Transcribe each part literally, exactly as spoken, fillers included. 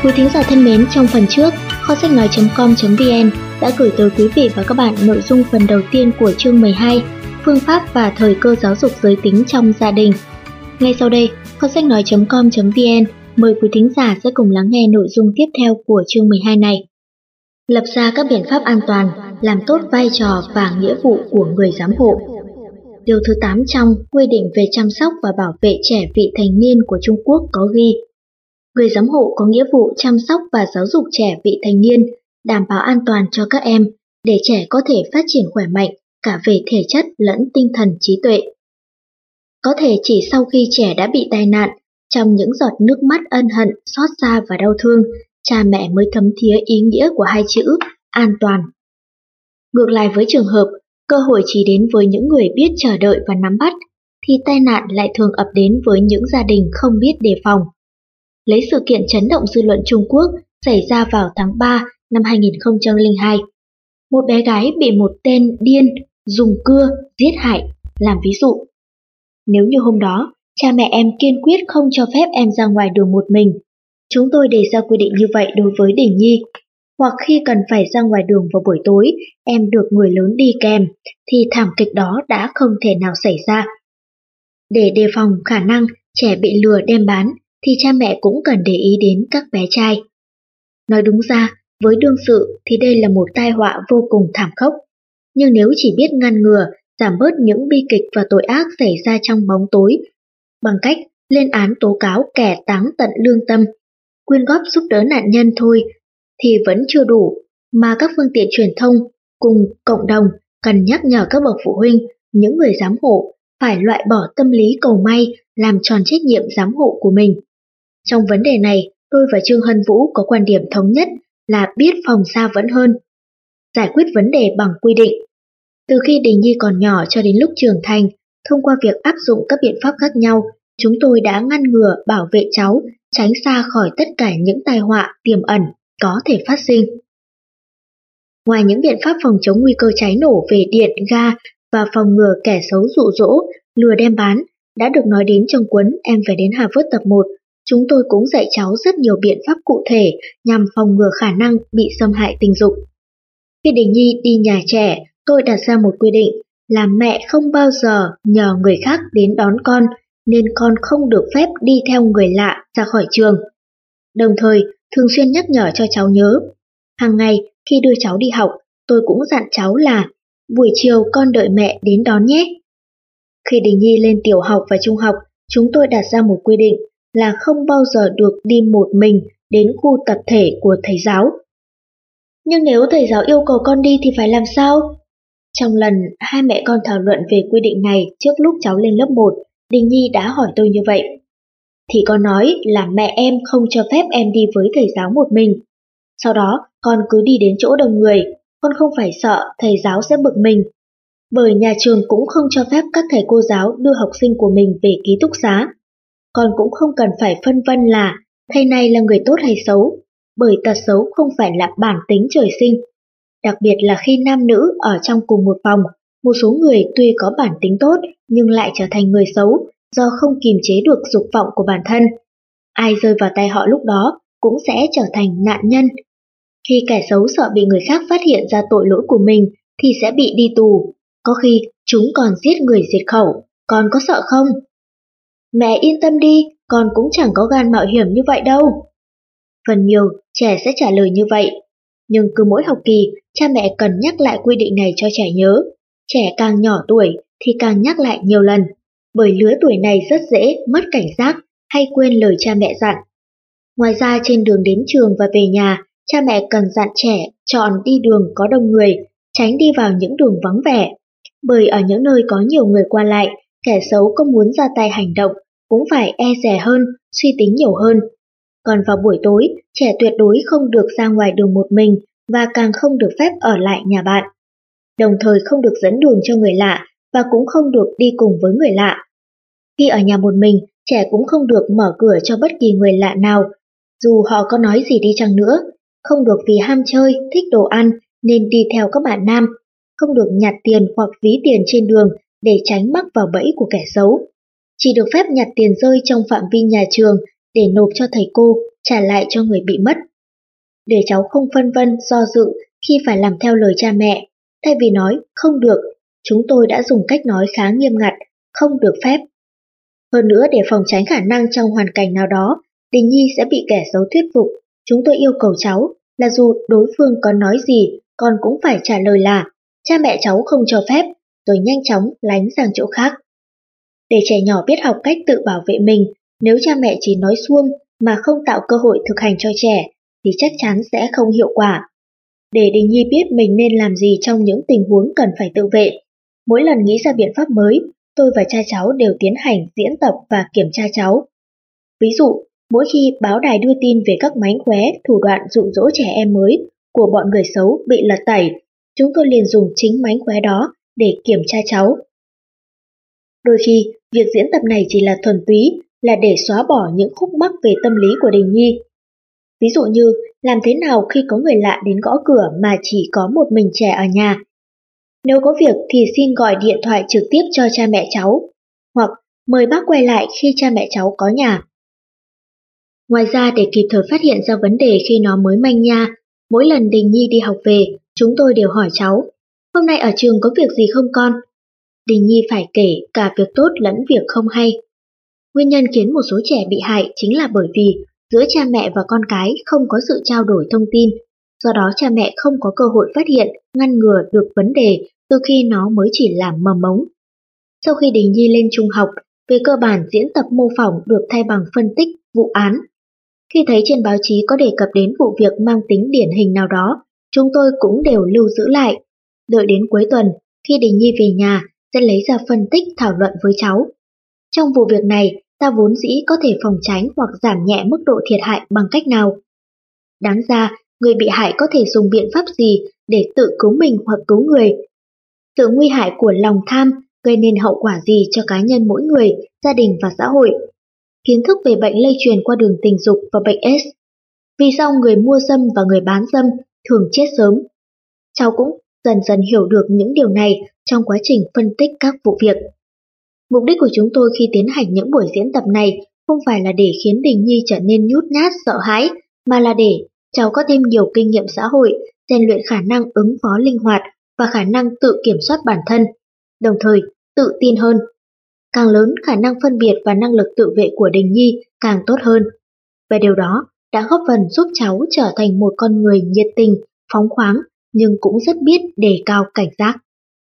Quý thính giả thân mến, trong phần trước, kho sách nói chấm com chấm vn đã gửi tới quý vị và các bạn nội dung phần đầu tiên của chương mười hai, phương pháp và thời cơ giáo dục giới tính trong gia đình. Ngay sau đây, kho sách nói chấm com chấm vn mời quý thính giả sẽ cùng lắng nghe nội dung tiếp theo của chương mười hai này. Lập ra các biện pháp an toàn, làm tốt vai trò và nghĩa vụ của người giám hộ. Điều thứ tám trong quy định về chăm sóc và bảo vệ trẻ vị thành niên của Trung Quốc có ghi: người giám hộ có nghĩa vụ chăm sóc và giáo dục trẻ vị thành niên, đảm bảo an toàn cho các em, để trẻ có thể phát triển khỏe mạnh, cả về thể chất lẫn tinh thần trí tuệ. Có thể chỉ sau khi trẻ đã bị tai nạn, trong những giọt nước mắt ân hận, xót xa và đau thương, cha mẹ mới thấm thía ý nghĩa của hai chữ an toàn. Ngược lại với trường hợp, cơ hội chỉ đến với những người biết chờ đợi và nắm bắt, thì tai nạn lại thường ập đến với những gia đình không biết đề phòng. Lấy sự kiện chấn động dư luận Trung Quốc xảy ra vào tháng ba năm hai nghìn không trăm lẻ hai. Một bé gái bị một tên điên dùng cưa giết hại làm ví dụ. Nếu như hôm đó, cha mẹ em kiên quyết không cho phép em ra ngoài đường một mình, chúng tôi đề ra quy định như vậy đối với Đình Nhi. Hoặc khi cần phải ra ngoài đường vào buổi tối, em được người lớn đi kèm, thì thảm kịch đó đã không thể nào xảy ra. Để đề phòng khả năng trẻ bị lừa đem bán, thì cha mẹ cũng cần để ý đến các bé trai. Nói đúng ra, với đương sự thì đây là một tai họa vô cùng thảm khốc. Nhưng nếu chỉ biết ngăn ngừa, giảm bớt những bi kịch và tội ác xảy ra trong bóng tối, bằng cách lên án tố cáo kẻ táng tận lương tâm, quyên góp giúp đỡ nạn nhân thôi, thì vẫn chưa đủ, mà các phương tiện truyền thông cùng cộng đồng cần nhắc nhở các bậc phụ huynh, những người giám hộ phải loại bỏ tâm lý cầu may, làm tròn trách nhiệm giám hộ của mình. Trong vấn đề này, tôi và Trương Hân Vũ có quan điểm thống nhất là biết phòng xa vẫn hơn. Giải quyết vấn đề bằng quy định. Từ khi Đình Nhi còn nhỏ cho đến lúc trưởng thành, thông qua việc áp dụng các biện pháp khác nhau, chúng tôi đã ngăn ngừa bảo vệ cháu, tránh xa khỏi tất cả những tai họa tiềm ẩn có thể phát sinh. Ngoài những biện pháp phòng chống nguy cơ cháy nổ về điện, ga và phòng ngừa kẻ xấu dụ dỗ, lừa đem bán đã được nói đến trong cuốn Em phải đến Harvard tập một, chúng tôi cũng dạy cháu rất nhiều biện pháp cụ thể nhằm phòng ngừa khả năng bị xâm hại tình dục. Khi Đình Nhi đi nhà trẻ, tôi đặt ra một quy định là mẹ không bao giờ nhờ người khác đến đón con, nên con không được phép đi theo người lạ ra khỏi trường. Đồng thời, thường xuyên nhắc nhở cho cháu nhớ. Hàng ngày, khi đưa cháu đi học, tôi cũng dặn cháu là buổi chiều con đợi mẹ đến đón nhé. Khi Đình Nhi lên tiểu học và trung học, chúng tôi đặt ra một quy định là không bao giờ được đi một mình đến khu tập thể của thầy giáo. Nhưng nếu thầy giáo yêu cầu con đi thì phải làm sao? Trong lần hai mẹ con thảo luận về quy định này trước lúc cháu lên lớp một, Đình Nhi đã hỏi tôi như vậy. Thì con nói là mẹ em không cho phép em đi với thầy giáo một mình. Sau đó con cứ đi đến chỗ đông người, con không phải sợ thầy giáo sẽ bực mình. Bởi nhà trường cũng không cho phép các thầy cô giáo đưa học sinh của mình về ký túc xá. Con cũng không cần phải phân vân là thầy này là người tốt hay xấu, bởi tật xấu không phải là bản tính trời sinh. Đặc biệt là khi nam nữ ở trong cùng một phòng, một số người tuy có bản tính tốt nhưng lại trở thành người xấu do không kiềm chế được dục vọng của bản thân. Ai rơi vào tay họ lúc đó cũng sẽ trở thành nạn nhân. Khi kẻ xấu sợ bị người khác phát hiện ra tội lỗi của mình thì sẽ bị đi tù. Có khi chúng còn giết người diệt khẩu, con có sợ không? Mẹ yên tâm đi, con cũng chẳng có gan mạo hiểm như vậy đâu. Phần nhiều, trẻ sẽ trả lời như vậy. Nhưng cứ mỗi học kỳ, cha mẹ cần nhắc lại quy định này cho trẻ nhớ. Trẻ càng nhỏ tuổi thì càng nhắc lại nhiều lần, bởi lứa tuổi này rất dễ mất cảnh giác hay quên lời cha mẹ dặn. Ngoài ra, trên đường đến trường và về nhà, cha mẹ cần dặn trẻ chọn đi đường có đông người, tránh đi vào những đường vắng vẻ. Bởi ở những nơi có nhiều người qua lại, kẻ xấu có muốn ra tay hành động cũng phải e dè hơn, suy tính nhiều hơn. Còn vào buổi tối, trẻ tuyệt đối không được ra ngoài đường một mình và càng không được phép ở lại nhà bạn. Đồng thời không được dẫn đường cho người lạ và cũng không được đi cùng với người lạ. Khi ở nhà một mình, trẻ cũng không được mở cửa cho bất kỳ người lạ nào, dù họ có nói gì đi chăng nữa. Không được vì ham chơi, thích đồ ăn nên đi theo các bạn nam. Không được nhặt tiền hoặc ví tiền trên đường để tránh mắc vào bẫy của kẻ xấu. Chỉ được phép nhặt tiền rơi trong phạm vi nhà trường để nộp cho thầy cô trả lại cho người bị mất. Để cháu không phân vân do dự khi phải làm theo lời cha mẹ, thay vì nói không được, chúng tôi đã dùng cách nói khá nghiêm ngặt, không được phép. Hơn nữa, để phòng tránh khả năng trong hoàn cảnh nào đó, Đình Nhi sẽ bị kẻ xấu thuyết phục, chúng tôi yêu cầu cháu là dù đối phương có nói gì, con cũng phải trả lời là cha mẹ cháu không cho phép, rồi nhanh chóng lánh sang chỗ khác. Để trẻ nhỏ biết học cách tự bảo vệ mình, nếu cha mẹ chỉ nói suông mà không tạo cơ hội thực hành cho trẻ, thì chắc chắn sẽ không hiệu quả. Để Đình Nhi biết mình nên làm gì trong những tình huống cần phải tự vệ, mỗi lần nghĩ ra biện pháp mới, tôi và cha cháu đều tiến hành diễn tập và kiểm tra cháu. Ví dụ, mỗi khi báo đài đưa tin về các mánh khóe, thủ đoạn dụ dỗ trẻ em mới của bọn người xấu bị lật tẩy, chúng tôi liền dùng chính mánh khóe đó để kiểm tra cháu. Đôi khi, việc diễn tập này chỉ là thuần túy, là để xóa bỏ những khúc mắc về tâm lý của Đình Nhi. Ví dụ như, làm thế nào khi có người lạ đến gõ cửa mà chỉ có một mình trẻ ở nhà? Nếu có việc thì xin gọi điện thoại trực tiếp cho cha mẹ cháu, hoặc mời bác quay lại khi cha mẹ cháu có nhà. Ngoài ra, để kịp thời phát hiện ra vấn đề khi nó mới manh nha, mỗi lần Đình Nhi đi học về, chúng tôi đều hỏi cháu, hôm nay ở trường có việc gì không con? Đình Nhi phải kể cả việc tốt lẫn việc không hay. Nguyên nhân khiến một số trẻ bị hại chính là bởi vì giữa cha mẹ và con cái không có sự trao đổi thông tin, do đó cha mẹ không có cơ hội phát hiện, ngăn ngừa được vấn đề từ khi nó mới chỉ là mầm mống. Sau khi Đình Nhi lên trung học, về cơ bản diễn tập mô phỏng được thay bằng phân tích vụ án. Khi thấy trên báo chí có đề cập đến vụ việc mang tính điển hình nào đó, chúng tôi cũng đều lưu giữ lại. Đợi đến cuối tuần, khi Đình Nhi về nhà, sẽ lấy ra phân tích thảo luận với cháu. Trong vụ việc này, ta vốn dĩ có thể phòng tránh hoặc giảm nhẹ mức độ thiệt hại bằng cách nào? Đáng ra, người bị hại có thể dùng biện pháp gì để tự cứu mình hoặc cứu người? Sự nguy hại của lòng tham gây nên hậu quả gì cho cá nhân mỗi người, gia đình và xã hội? Kiến thức về bệnh lây truyền qua đường tình dục và bệnh ết. Vì sao người mua dâm và người bán dâm thường chết sớm? Cháu cũng dần dần hiểu được những điều này trong quá trình phân tích các vụ việc. Mục đích của chúng tôi khi tiến hành những buổi diễn tập này không phải là để khiến Đình Nhi trở nên nhút nhát, sợ hãi, mà là để cháu có thêm nhiều kinh nghiệm xã hội, rèn luyện khả năng ứng phó linh hoạt và khả năng tự kiểm soát bản thân, đồng thời tự tin hơn. Càng lớn, khả năng phân biệt và năng lực tự vệ của Đình Nhi càng tốt hơn. Và điều đó đã góp phần giúp cháu trở thành một con người nhiệt tình, phóng khoáng, nhưng cũng rất biết đề cao cảnh giác.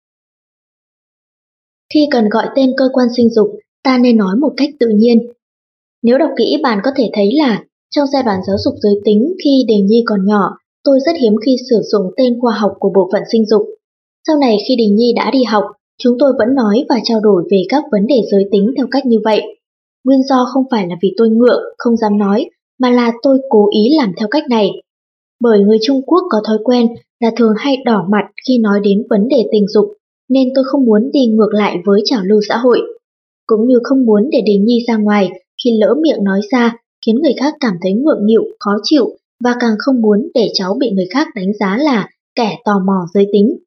Khi cần gọi tên cơ quan sinh dục, ta nên nói một cách tự nhiên. Nếu đọc kỹ, bạn có thể thấy là trong giai đoạn giáo dục giới tính khi Đình Nhi còn nhỏ, tôi rất hiếm khi sử dụng tên khoa học của bộ phận sinh dục. Sau này khi Đình Nhi đã đi học, chúng tôi vẫn nói và trao đổi về các vấn đề giới tính theo cách như vậy. Nguyên do không phải là vì tôi ngượng, không dám nói, mà là tôi cố ý làm theo cách này. Bởi người Trung Quốc có thói quen là thường hay đỏ mặt khi nói đến vấn đề tình dục, nên tôi không muốn đi ngược lại với trào lưu xã hội. Cũng như không muốn để Đình Nhi ra ngoài khi lỡ miệng nói ra khiến người khác cảm thấy ngượng nghịu, khó chịu, và càng không muốn để cháu bị người khác đánh giá là kẻ tò mò giới tính.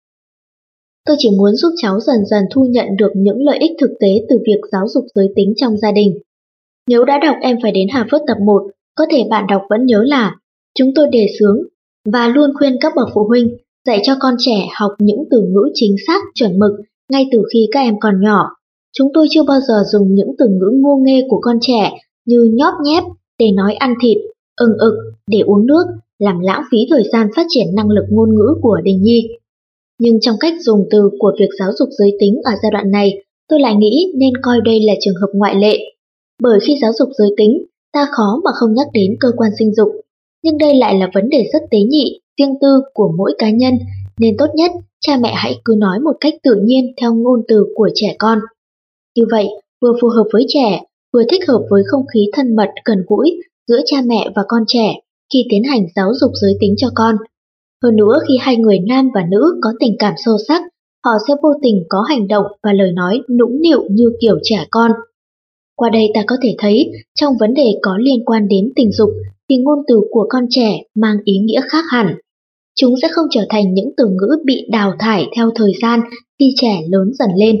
Tôi chỉ muốn giúp cháu dần dần thu nhận được những lợi ích thực tế từ việc giáo dục giới tính trong gia đình. Nếu đã đọc Em phải đến Harvard tập một, có thể bạn đọc vẫn nhớ là chúng tôi đề xướng và luôn khuyên các bậc phụ huynh dạy cho con trẻ học những từ ngữ chính xác, chuẩn mực ngay từ khi các em còn nhỏ. Chúng tôi chưa bao giờ dùng những từ ngữ ngô nghê của con trẻ như nhóp nhép để nói ăn thịt, ừng ực để uống nước, làm lãng phí thời gian phát triển năng lực ngôn ngữ của Đình Nhi. Nhưng trong cách dùng từ của việc giáo dục giới tính ở giai đoạn này, tôi lại nghĩ nên coi đây là trường hợp ngoại lệ. Bởi khi giáo dục giới tính, ta khó mà không nhắc đến cơ quan sinh dục. Nhưng đây lại là vấn đề rất tế nhị, riêng tư của mỗi cá nhân, nên tốt nhất cha mẹ hãy cứ nói một cách tự nhiên theo ngôn từ của trẻ con. Như vậy, vừa phù hợp với trẻ, vừa thích hợp với không khí thân mật gần gũi giữa cha mẹ và con trẻ khi tiến hành giáo dục giới tính cho con. Hơn nữa, khi hai người nam và nữ có tình cảm sâu sắc, họ sẽ vô tình có hành động và lời nói nũng nịu như kiểu trẻ con. Qua đây ta có thể thấy, trong vấn đề có liên quan đến tình dục, thì ngôn từ của con trẻ mang ý nghĩa khác hẳn. Chúng sẽ không trở thành những từ ngữ bị đào thải theo thời gian khi trẻ lớn dần lên.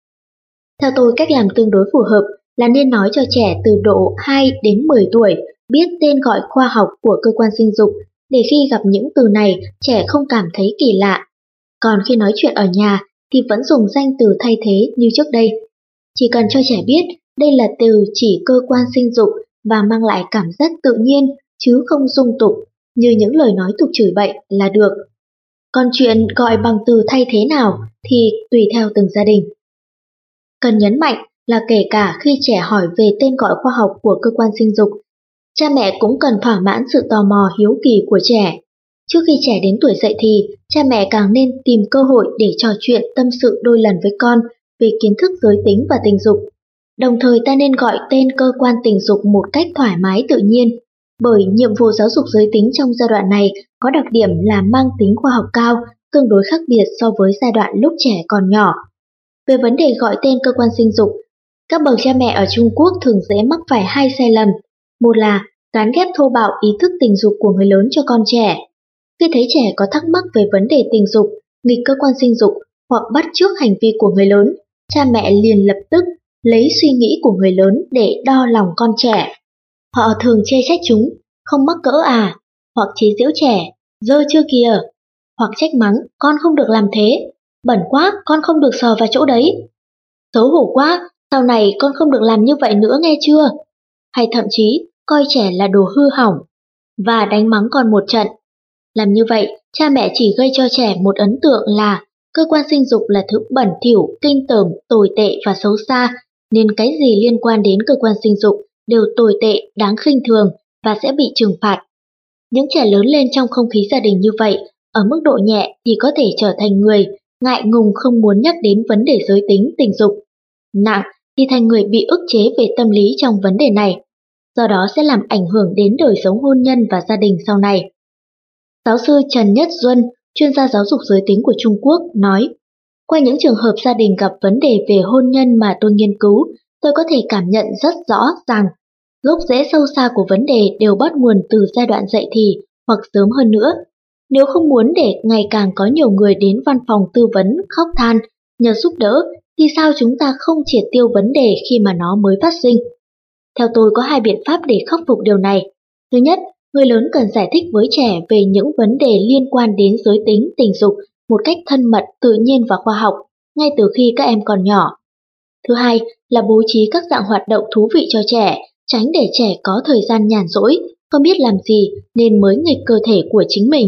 Theo tôi, cách làm tương đối phù hợp là nên nói cho trẻ từ độ hai đến mười tuổi biết tên gọi khoa học của cơ quan sinh dục, để khi gặp những từ này trẻ không cảm thấy kỳ lạ. Còn khi nói chuyện ở nhà thì vẫn dùng danh từ thay thế như trước đây. Chỉ cần cho trẻ biết đây là từ chỉ cơ quan sinh dục và mang lại cảm giác tự nhiên chứ không dung tục như những lời nói tục chửi bậy là được. Còn chuyện gọi bằng từ thay thế nào thì tùy theo từng gia đình. Cần nhấn mạnh là kể cả khi trẻ hỏi về tên gọi khoa học của cơ quan sinh dục, cha mẹ cũng cần thỏa mãn sự tò mò hiếu kỳ của trẻ. Trước khi trẻ đến tuổi dậy thì, cha mẹ càng nên tìm cơ hội để trò chuyện tâm sự đôi lần với con về kiến thức giới tính và tình dục. Đồng thời ta nên gọi tên cơ quan tình dục một cách thoải mái tự nhiên, bởi nhiệm vụ giáo dục giới tính trong giai đoạn này có đặc điểm là mang tính khoa học cao, tương đối khác biệt so với giai đoạn lúc trẻ còn nhỏ. Về vấn đề gọi tên cơ quan sinh dục, các bậc cha mẹ ở Trung Quốc thường dễ mắc phải hai sai lầm. Một là gán ghép thô bạo ý thức tình dục của người lớn cho con trẻ. Khi thấy trẻ có thắc mắc về vấn đề tình dục, nghịch cơ quan sinh dục hoặc bắt chước hành vi của người lớn, cha mẹ liền lập tức lấy suy nghĩ của người lớn để đo lòng con trẻ. Họ thường chê trách chúng, không mắc cỡ à, hoặc chế giễu trẻ, dơ chưa kìa, hoặc trách mắng, con không được làm thế, bẩn quá, con không được sờ vào chỗ đấy, xấu hổ quá, sau này con không được làm như vậy nữa nghe chưa, hay thậm chí coi trẻ là đồ hư hỏng và đánh mắng con một trận. Làm như vậy, cha mẹ chỉ gây cho trẻ một ấn tượng là cơ quan sinh dục là thứ bẩn thỉu, kinh tởm, tồi tệ và xấu xa, nên cái gì liên quan đến cơ quan sinh dục đều tồi tệ, đáng khinh thường và sẽ bị trừng phạt. Những trẻ lớn lên trong không khí gia đình như vậy, ở mức độ nhẹ thì có thể trở thành người ngại ngùng không muốn nhắc đến vấn đề giới tính, tình dục. Nặng thì thành người bị ức chế về tâm lý trong vấn đề này, do đó sẽ làm ảnh hưởng đến đời sống hôn nhân và gia đình sau này. Giáo sư Trần Nhất Duân, chuyên gia giáo dục giới tính của Trung Quốc, nói: qua những trường hợp gia đình gặp vấn đề về hôn nhân mà tôi nghiên cứu, tôi có thể cảm nhận rất rõ rằng gốc rễ sâu xa của vấn đề đều bắt nguồn từ giai đoạn dậy thì hoặc sớm hơn nữa. Nếu không muốn để ngày càng có nhiều người đến văn phòng tư vấn khóc than, nhờ giúp đỡ, thì sao chúng ta không triệt tiêu vấn đề khi mà nó mới phát sinh? Theo tôi có hai biện pháp để khắc phục điều này. Thứ nhất, người lớn cần giải thích với trẻ về những vấn đề liên quan đến giới tính, tình dục một cách thân mật, tự nhiên và khoa học, ngay từ khi các em còn nhỏ. Thứ hai là bố trí các dạng hoạt động thú vị cho trẻ, tránh để trẻ có thời gian nhàn rỗi, không biết làm gì nên mới nghịch cơ thể của chính mình.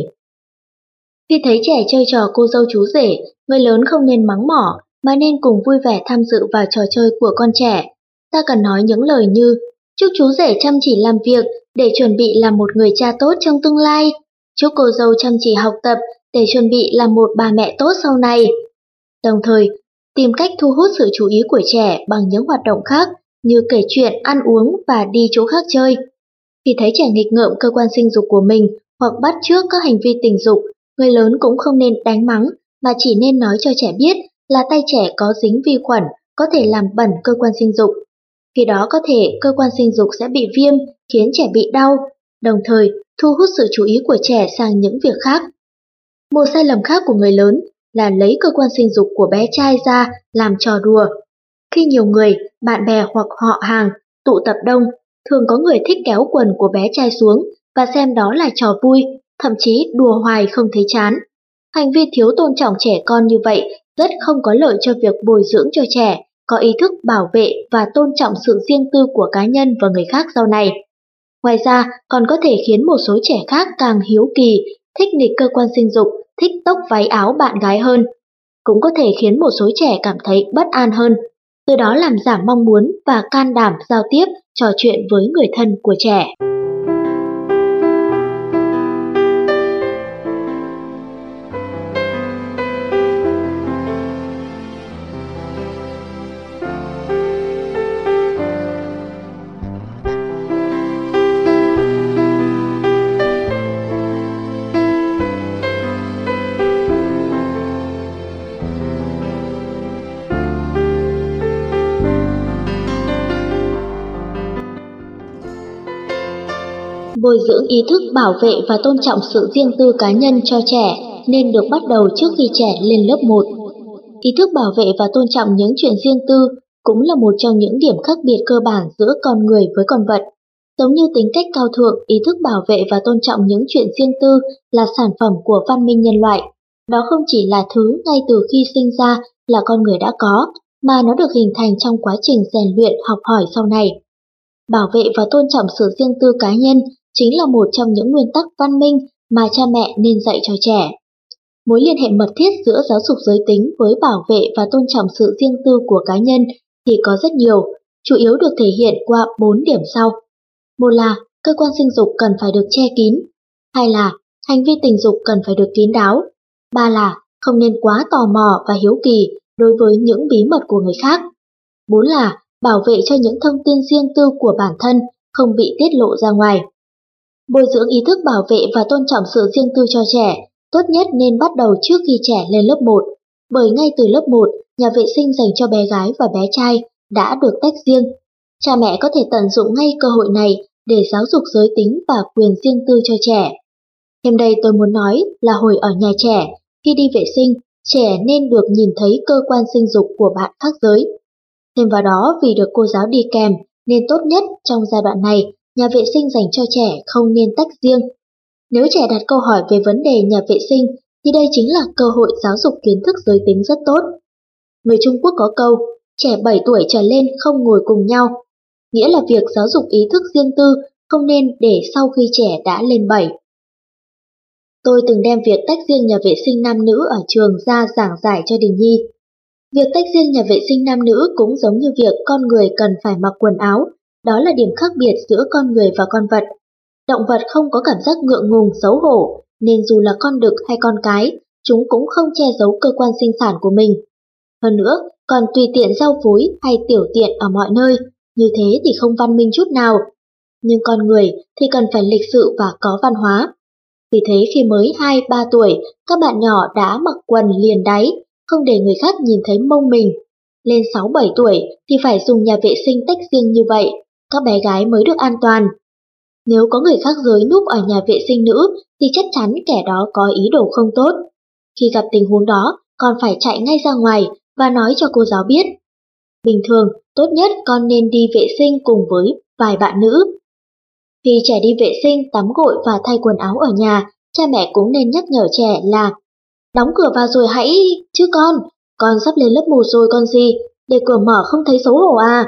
Khi thấy trẻ chơi trò cô dâu chú rể, người lớn không nên mắng mỏ, mà nên cùng vui vẻ tham dự vào trò chơi của con trẻ. Ta cần nói những lời như: chúc chú rể chăm chỉ làm việc để chuẩn bị làm một người cha tốt trong tương lai, chúc cô dâu chăm chỉ học tập để chuẩn bị làm một bà mẹ tốt sau này. Đồng thời, tìm cách thu hút sự chú ý của trẻ bằng những hoạt động khác như kể chuyện, ăn uống và đi chỗ khác chơi. Khi thấy trẻ nghịch ngợm cơ quan sinh dục của mình hoặc bắt chước các hành vi tình dục, người lớn cũng không nên đánh mắng, mà chỉ nên nói cho trẻ biết là tay trẻ có dính vi khuẩn có thể làm bẩn cơ quan sinh dục. Khi đó có thể cơ quan sinh dục sẽ bị viêm, khiến trẻ bị đau, đồng thời thu hút sự chú ý của trẻ sang những việc khác. Một sai lầm khác của người lớn là lấy cơ quan sinh dục của bé trai ra làm trò đùa. Khi nhiều người, bạn bè hoặc họ hàng tụ tập đông, thường có người thích kéo quần của bé trai xuống và xem đó là trò vui, thậm chí đùa hoài không thấy chán. Hành vi thiếu tôn trọng trẻ con như vậy rất không có lợi cho việc bồi dưỡng cho trẻ có ý thức bảo vệ và tôn trọng sự riêng tư của cá nhân và người khác sau này. Ngoài ra, còn có thể khiến một số trẻ khác càng hiếu kỳ, thích nghịch cơ quan sinh dục, thích tóc váy áo bạn gái hơn. Cũng có thể khiến một số trẻ cảm thấy bất an hơn, từ đó làm giảm mong muốn và can đảm giao tiếp, trò chuyện với người thân của trẻ. Bồi dưỡng ý thức bảo vệ và tôn trọng sự riêng tư cá nhân cho trẻ nên được bắt đầu trước khi trẻ lên lớp một. Ý thức bảo vệ và tôn trọng những chuyện riêng tư cũng là một trong những điểm khác biệt cơ bản giữa con người với con vật. Giống như tính cách cao thượng, ý thức bảo vệ và tôn trọng những chuyện riêng tư là sản phẩm của văn minh nhân loại. Đó không chỉ là thứ ngay từ khi sinh ra là con người đã có, mà nó được hình thành trong quá trình rèn luyện học hỏi sau này. Bảo vệ và tôn trọng sự riêng tư cá nhân chính là một trong những nguyên tắc văn minh mà cha mẹ nên dạy cho trẻ. Mối liên hệ mật thiết giữa giáo dục giới tính với bảo vệ và tôn trọng sự riêng tư của cá nhân thì có rất nhiều, chủ yếu được thể hiện qua bốn điểm sau. Một là cơ quan sinh dục cần phải được che kín. Hai là hành vi tình dục cần phải được kín đáo. Ba là không nên quá tò mò và hiếu kỳ đối với những bí mật của người khác. Bốn là bảo vệ cho những thông tin riêng tư của bản thân không bị tiết lộ ra ngoài. Bồi dưỡng ý thức bảo vệ và tôn trọng sự riêng tư cho trẻ tốt nhất nên bắt đầu trước khi trẻ lên lớp một, bởi ngay từ lớp một, nhà vệ sinh dành cho bé gái và bé trai đã được tách riêng. Cha mẹ có thể tận dụng ngay cơ hội này để giáo dục giới tính và quyền riêng tư cho trẻ. Thêm đây tôi muốn nói là hồi ở nhà trẻ, khi đi vệ sinh, trẻ nên được nhìn thấy cơ quan sinh dục của bạn khác giới. Thêm vào đó, vì được cô giáo đi kèm, nên tốt nhất trong giai đoạn này, nhà vệ sinh dành cho trẻ không nên tách riêng. Nếu trẻ đặt câu hỏi về vấn đề nhà vệ sinh, thì đây chính là cơ hội giáo dục kiến thức giới tính rất tốt. Người Trung Quốc có câu, trẻ bảy tuổi trở lên không ngồi cùng nhau, nghĩa là việc giáo dục ý thức riêng tư không nên để sau khi trẻ đã lên bảy. Tôi từng đem việc tách riêng nhà vệ sinh nam nữ ở trường ra giảng giải cho Đình Nhi. Việc tách riêng nhà vệ sinh nam nữ cũng giống như việc con người cần phải mặc quần áo, đó là điểm khác biệt giữa con người và con vật. Động vật không có cảm giác ngượng ngùng, xấu hổ, nên dù là con đực hay con cái, chúng cũng không che giấu cơ quan sinh sản của mình. Hơn nữa, còn tùy tiện giao phối hay tiểu tiện ở mọi nơi, như thế thì không văn minh chút nào. Nhưng con người thì cần phải lịch sự và có văn hóa. Vì thế khi mới hai ba tuổi, các bạn nhỏ đã mặc quần liền đáy, không để người khác nhìn thấy mông mình. Lên sáu bảy tuổi thì phải dùng nhà vệ sinh tách riêng như vậy, các bé gái mới được an toàn. Nếu có người khác giới núp ở nhà vệ sinh nữ thì chắc chắn kẻ đó có ý đồ không tốt. Khi gặp tình huống đó, con phải chạy ngay ra ngoài và nói cho cô giáo biết. Bình thường, tốt nhất con nên đi vệ sinh cùng với vài bạn nữ. Khi trẻ đi vệ sinh, tắm gội và thay quần áo ở nhà, cha mẹ cũng nên nhắc nhở trẻ là đóng cửa vào rồi hãy... chứ con, con sắp lên lớp một rồi con gì, để cửa mở không thấy xấu hổ à.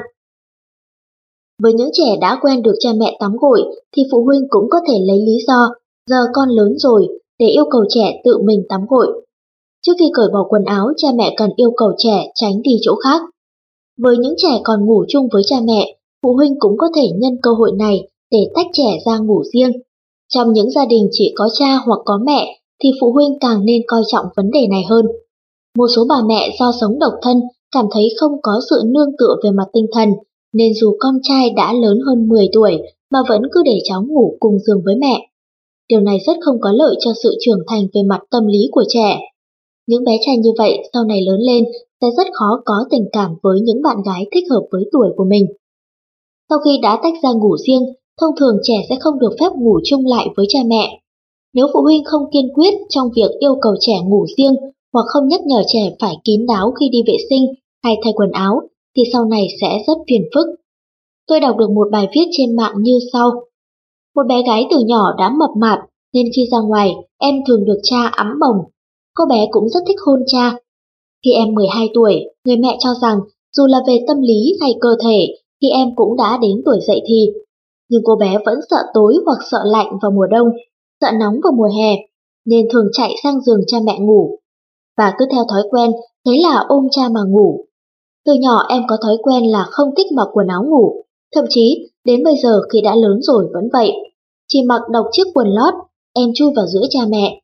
Với những trẻ đã quen được cha mẹ tắm gội thì phụ huynh cũng có thể lấy lý do giờ con lớn rồi để yêu cầu trẻ tự mình tắm gội. Trước khi cởi bỏ quần áo, cha mẹ cần yêu cầu trẻ tránh đi chỗ khác. Với những trẻ còn ngủ chung với cha mẹ, phụ huynh cũng có thể nhân cơ hội này để tách trẻ ra ngủ riêng. Trong những gia đình chỉ có cha hoặc có mẹ thì phụ huynh càng nên coi trọng vấn đề này hơn. Một số bà mẹ do sống độc thân cảm thấy không có sự nương tựa về mặt tinh thần, nên dù con trai đã lớn hơn mười tuổi mà vẫn cứ để cháu ngủ cùng giường với mẹ. Điều này rất không có lợi cho sự trưởng thành về mặt tâm lý của trẻ. Những bé trai như vậy sau này lớn lên sẽ rất khó có tình cảm với những bạn gái thích hợp với tuổi của mình. Sau khi đã tách ra ngủ riêng, thông thường trẻ sẽ không được phép ngủ chung lại với cha mẹ. Nếu phụ huynh không kiên quyết trong việc yêu cầu trẻ ngủ riêng hoặc không nhắc nhở trẻ phải kín đáo khi đi vệ sinh hay thay quần áo, thì sau này sẽ rất phiền phức. Tôi đọc được một bài viết trên mạng như sau. Một bé gái từ nhỏ đã mập mạp nên khi ra ngoài em thường được cha ẵm bồng. Cô bé cũng rất thích hôn cha. Khi em mười hai tuổi, người mẹ cho rằng dù là về tâm lý hay cơ thể thì em cũng đã đến tuổi dậy thì. Nhưng cô bé vẫn sợ tối hoặc sợ lạnh vào mùa đông, sợ nóng vào mùa hè, nên thường chạy sang giường cha mẹ ngủ. Và cứ theo thói quen, thế là ôm cha mà ngủ. Từ nhỏ em có thói quen là không thích mặc quần áo ngủ, thậm chí đến bây giờ khi đã lớn rồi vẫn vậy. Chỉ mặc độc chiếc quần lót, em chui vào giữa cha mẹ.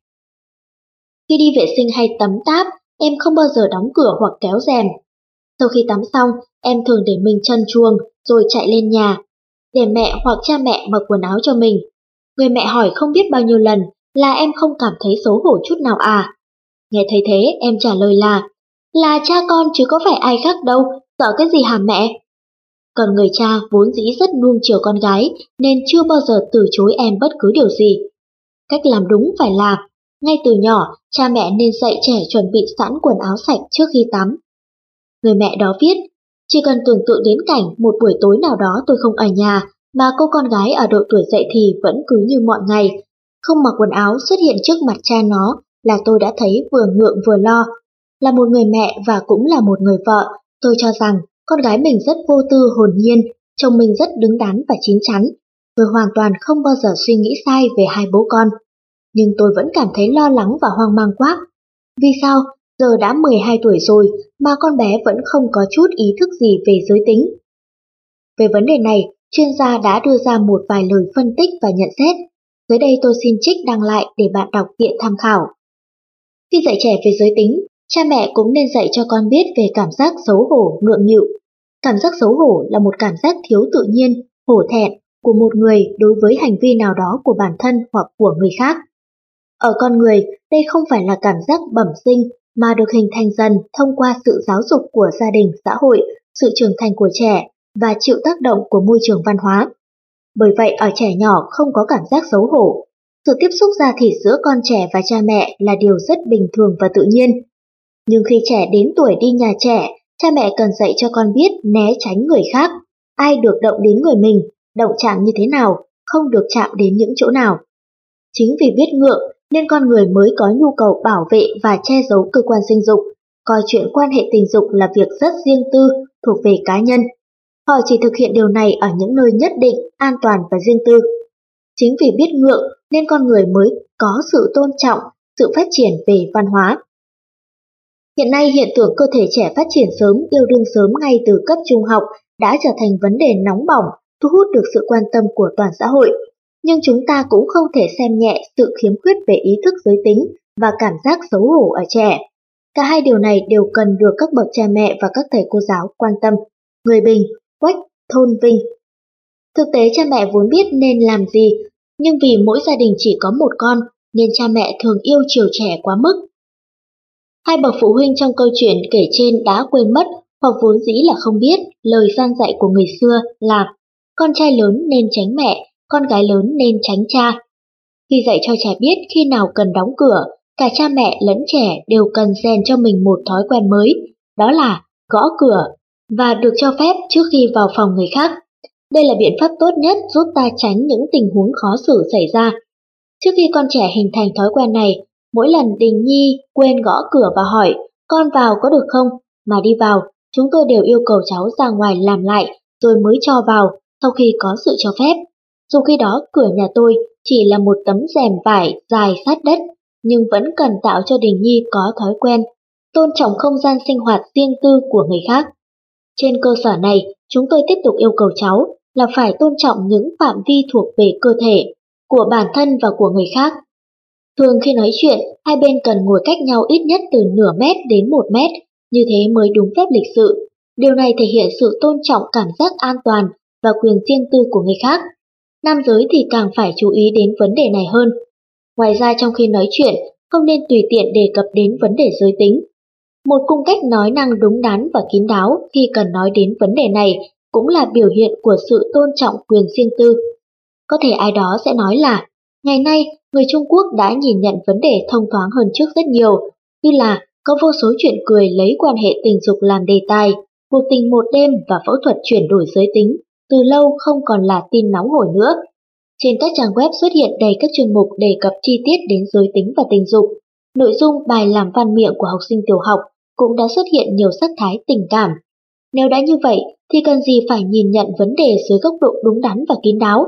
Khi đi vệ sinh hay tắm táp, em không bao giờ đóng cửa hoặc kéo rèm. Sau khi tắm xong, em thường để mình trần truồng rồi chạy lên nhà, để mẹ hoặc cha mẹ mặc quần áo cho mình. Người mẹ hỏi không biết bao nhiêu lần là em không cảm thấy xấu hổ chút nào à. Nghe thấy thế em trả lời là Là cha con chứ có phải ai khác đâu, sợ cái gì hả mẹ? Còn người cha vốn dĩ rất nuông chiều con gái nên chưa bao giờ từ chối em bất cứ điều gì. Cách làm đúng phải là ngay từ nhỏ cha mẹ nên dạy trẻ chuẩn bị sẵn quần áo sạch trước khi tắm. Người mẹ đó viết, chỉ cần tưởng tượng đến cảnh một buổi tối nào đó tôi không ở nhà Mà cô con gái ở độ tuổi dậy thì vẫn cứ như mọi ngày, không mặc quần áo xuất hiện trước mặt cha nó là tôi đã thấy vừa ngượng vừa lo. Là một người mẹ và cũng là một người vợ, tôi cho rằng con gái mình rất vô tư hồn nhiên, chồng mình rất đứng đắn và chín chắn. Tôi hoàn toàn không bao giờ suy nghĩ sai về hai bố con. Nhưng tôi vẫn cảm thấy lo lắng và hoang mang quá. Vì sao, giờ đã mười hai tuổi rồi mà con bé vẫn không có chút ý thức gì về giới tính? Về vấn đề này, chuyên gia đã đưa ra một vài lời phân tích và nhận xét. Dưới đây tôi xin trích đăng lại để bạn đọc tiện tham khảo. Khi dạy trẻ về giới tính, cha mẹ cũng nên dạy cho con biết về cảm giác xấu hổ, ngượng nghịu. Cảm giác xấu hổ là một cảm giác thiếu tự nhiên, hổ thẹn của một người đối với hành vi nào đó của bản thân hoặc của người khác. Ở con người, đây không phải là cảm giác bẩm sinh mà được hình thành dần thông qua sự giáo dục của gia đình, xã hội, sự trưởng thành của trẻ và chịu tác động của môi trường văn hóa. Bởi vậy ở trẻ nhỏ không có cảm giác xấu hổ. Sự tiếp xúc da thịt giữa con trẻ và cha mẹ là điều rất bình thường và tự nhiên. Nhưng khi trẻ đến tuổi đi nhà trẻ, cha mẹ cần dạy cho con biết né tránh người khác, ai được động đến người mình, động chạm như thế nào, không được chạm đến những chỗ nào. Chính vì biết ngượng nên con người mới có nhu cầu bảo vệ và che giấu cơ quan sinh dục, coi chuyện quan hệ tình dục là việc rất riêng tư, thuộc về cá nhân. Họ chỉ thực hiện điều này ở những nơi nhất định, an toàn và riêng tư. Chính vì biết ngượng nên con người mới có sự tôn trọng, sự phát triển về văn hóa. Hiện nay hiện tượng cơ thể trẻ phát triển sớm, yêu đương sớm ngay từ cấp trung học đã trở thành vấn đề nóng bỏng, thu hút được sự quan tâm của toàn xã hội. Nhưng chúng ta cũng không thể xem nhẹ sự khiếm khuyết về ý thức giới tính và cảm giác xấu hổ ở trẻ. Cả hai điều này đều cần được các bậc cha mẹ và các thầy cô giáo quan tâm. Người Bình, Quách, Thôn Vinh. Thực tế cha mẹ vốn biết nên làm gì, nhưng vì mỗi gia đình chỉ có một con nên cha mẹ thường yêu chiều trẻ quá mức. Hai bậc phụ huynh trong câu chuyện kể trên đã quên mất hoặc vốn dĩ là không biết lời gian dạy của người xưa là con trai lớn nên tránh mẹ, con gái lớn nên tránh cha. Khi dạy cho trẻ biết khi nào cần đóng cửa, cả cha mẹ lẫn trẻ đều cần rèn cho mình một thói quen mới, đó là gõ cửa và được cho phép trước khi vào phòng người khác. Đây là biện pháp tốt nhất giúp ta tránh những tình huống khó xử xảy ra. Trước khi con trẻ hình thành thói quen này, mỗi lần Đình Nhi quên gõ cửa và hỏi con vào có được không mà đi vào, chúng tôi đều yêu cầu cháu ra ngoài làm lại rồi mới cho vào sau khi có sự cho phép. Dù khi đó cửa nhà tôi chỉ là một tấm rèm vải dài sát đất, nhưng vẫn cần tạo cho Đình Nhi có thói quen, tôn trọng không gian sinh hoạt riêng tư của người khác. Trên cơ sở này, chúng tôi tiếp tục yêu cầu cháu là phải tôn trọng những phạm vi thuộc về cơ thể, của bản thân và của người khác. Thường khi nói chuyện, hai bên cần ngồi cách nhau ít nhất từ nửa mét đến một mét, như thế mới đúng phép lịch sự. Điều này thể hiện sự tôn trọng cảm giác an toàn và quyền riêng tư của người khác. Nam giới thì càng phải chú ý đến vấn đề này hơn. Ngoài ra trong khi nói chuyện, không nên tùy tiện đề cập đến vấn đề giới tính. Một cung cách nói năng đúng đắn và kín đáo khi cần nói đến vấn đề này cũng là biểu hiện của sự tôn trọng quyền riêng tư. Có thể ai đó sẽ nói là, ngày nay người Trung Quốc đã nhìn nhận vấn đề thông thoáng hơn trước rất nhiều, như là có vô số chuyện cười lấy quan hệ tình dục làm đề tài, cuộc tình một đêm và phẫu thuật chuyển đổi giới tính, từ lâu không còn là tin nóng hổi nữa. Trên các trang web xuất hiện đầy các chuyên mục đề cập chi tiết đến giới tính và tình dục. Nội dung bài làm văn miệng của học sinh tiểu học cũng đã xuất hiện nhiều sắc thái tình cảm. Nếu đã như vậy thì cần gì phải nhìn nhận vấn đề dưới góc độ đúng đắn và kín đáo.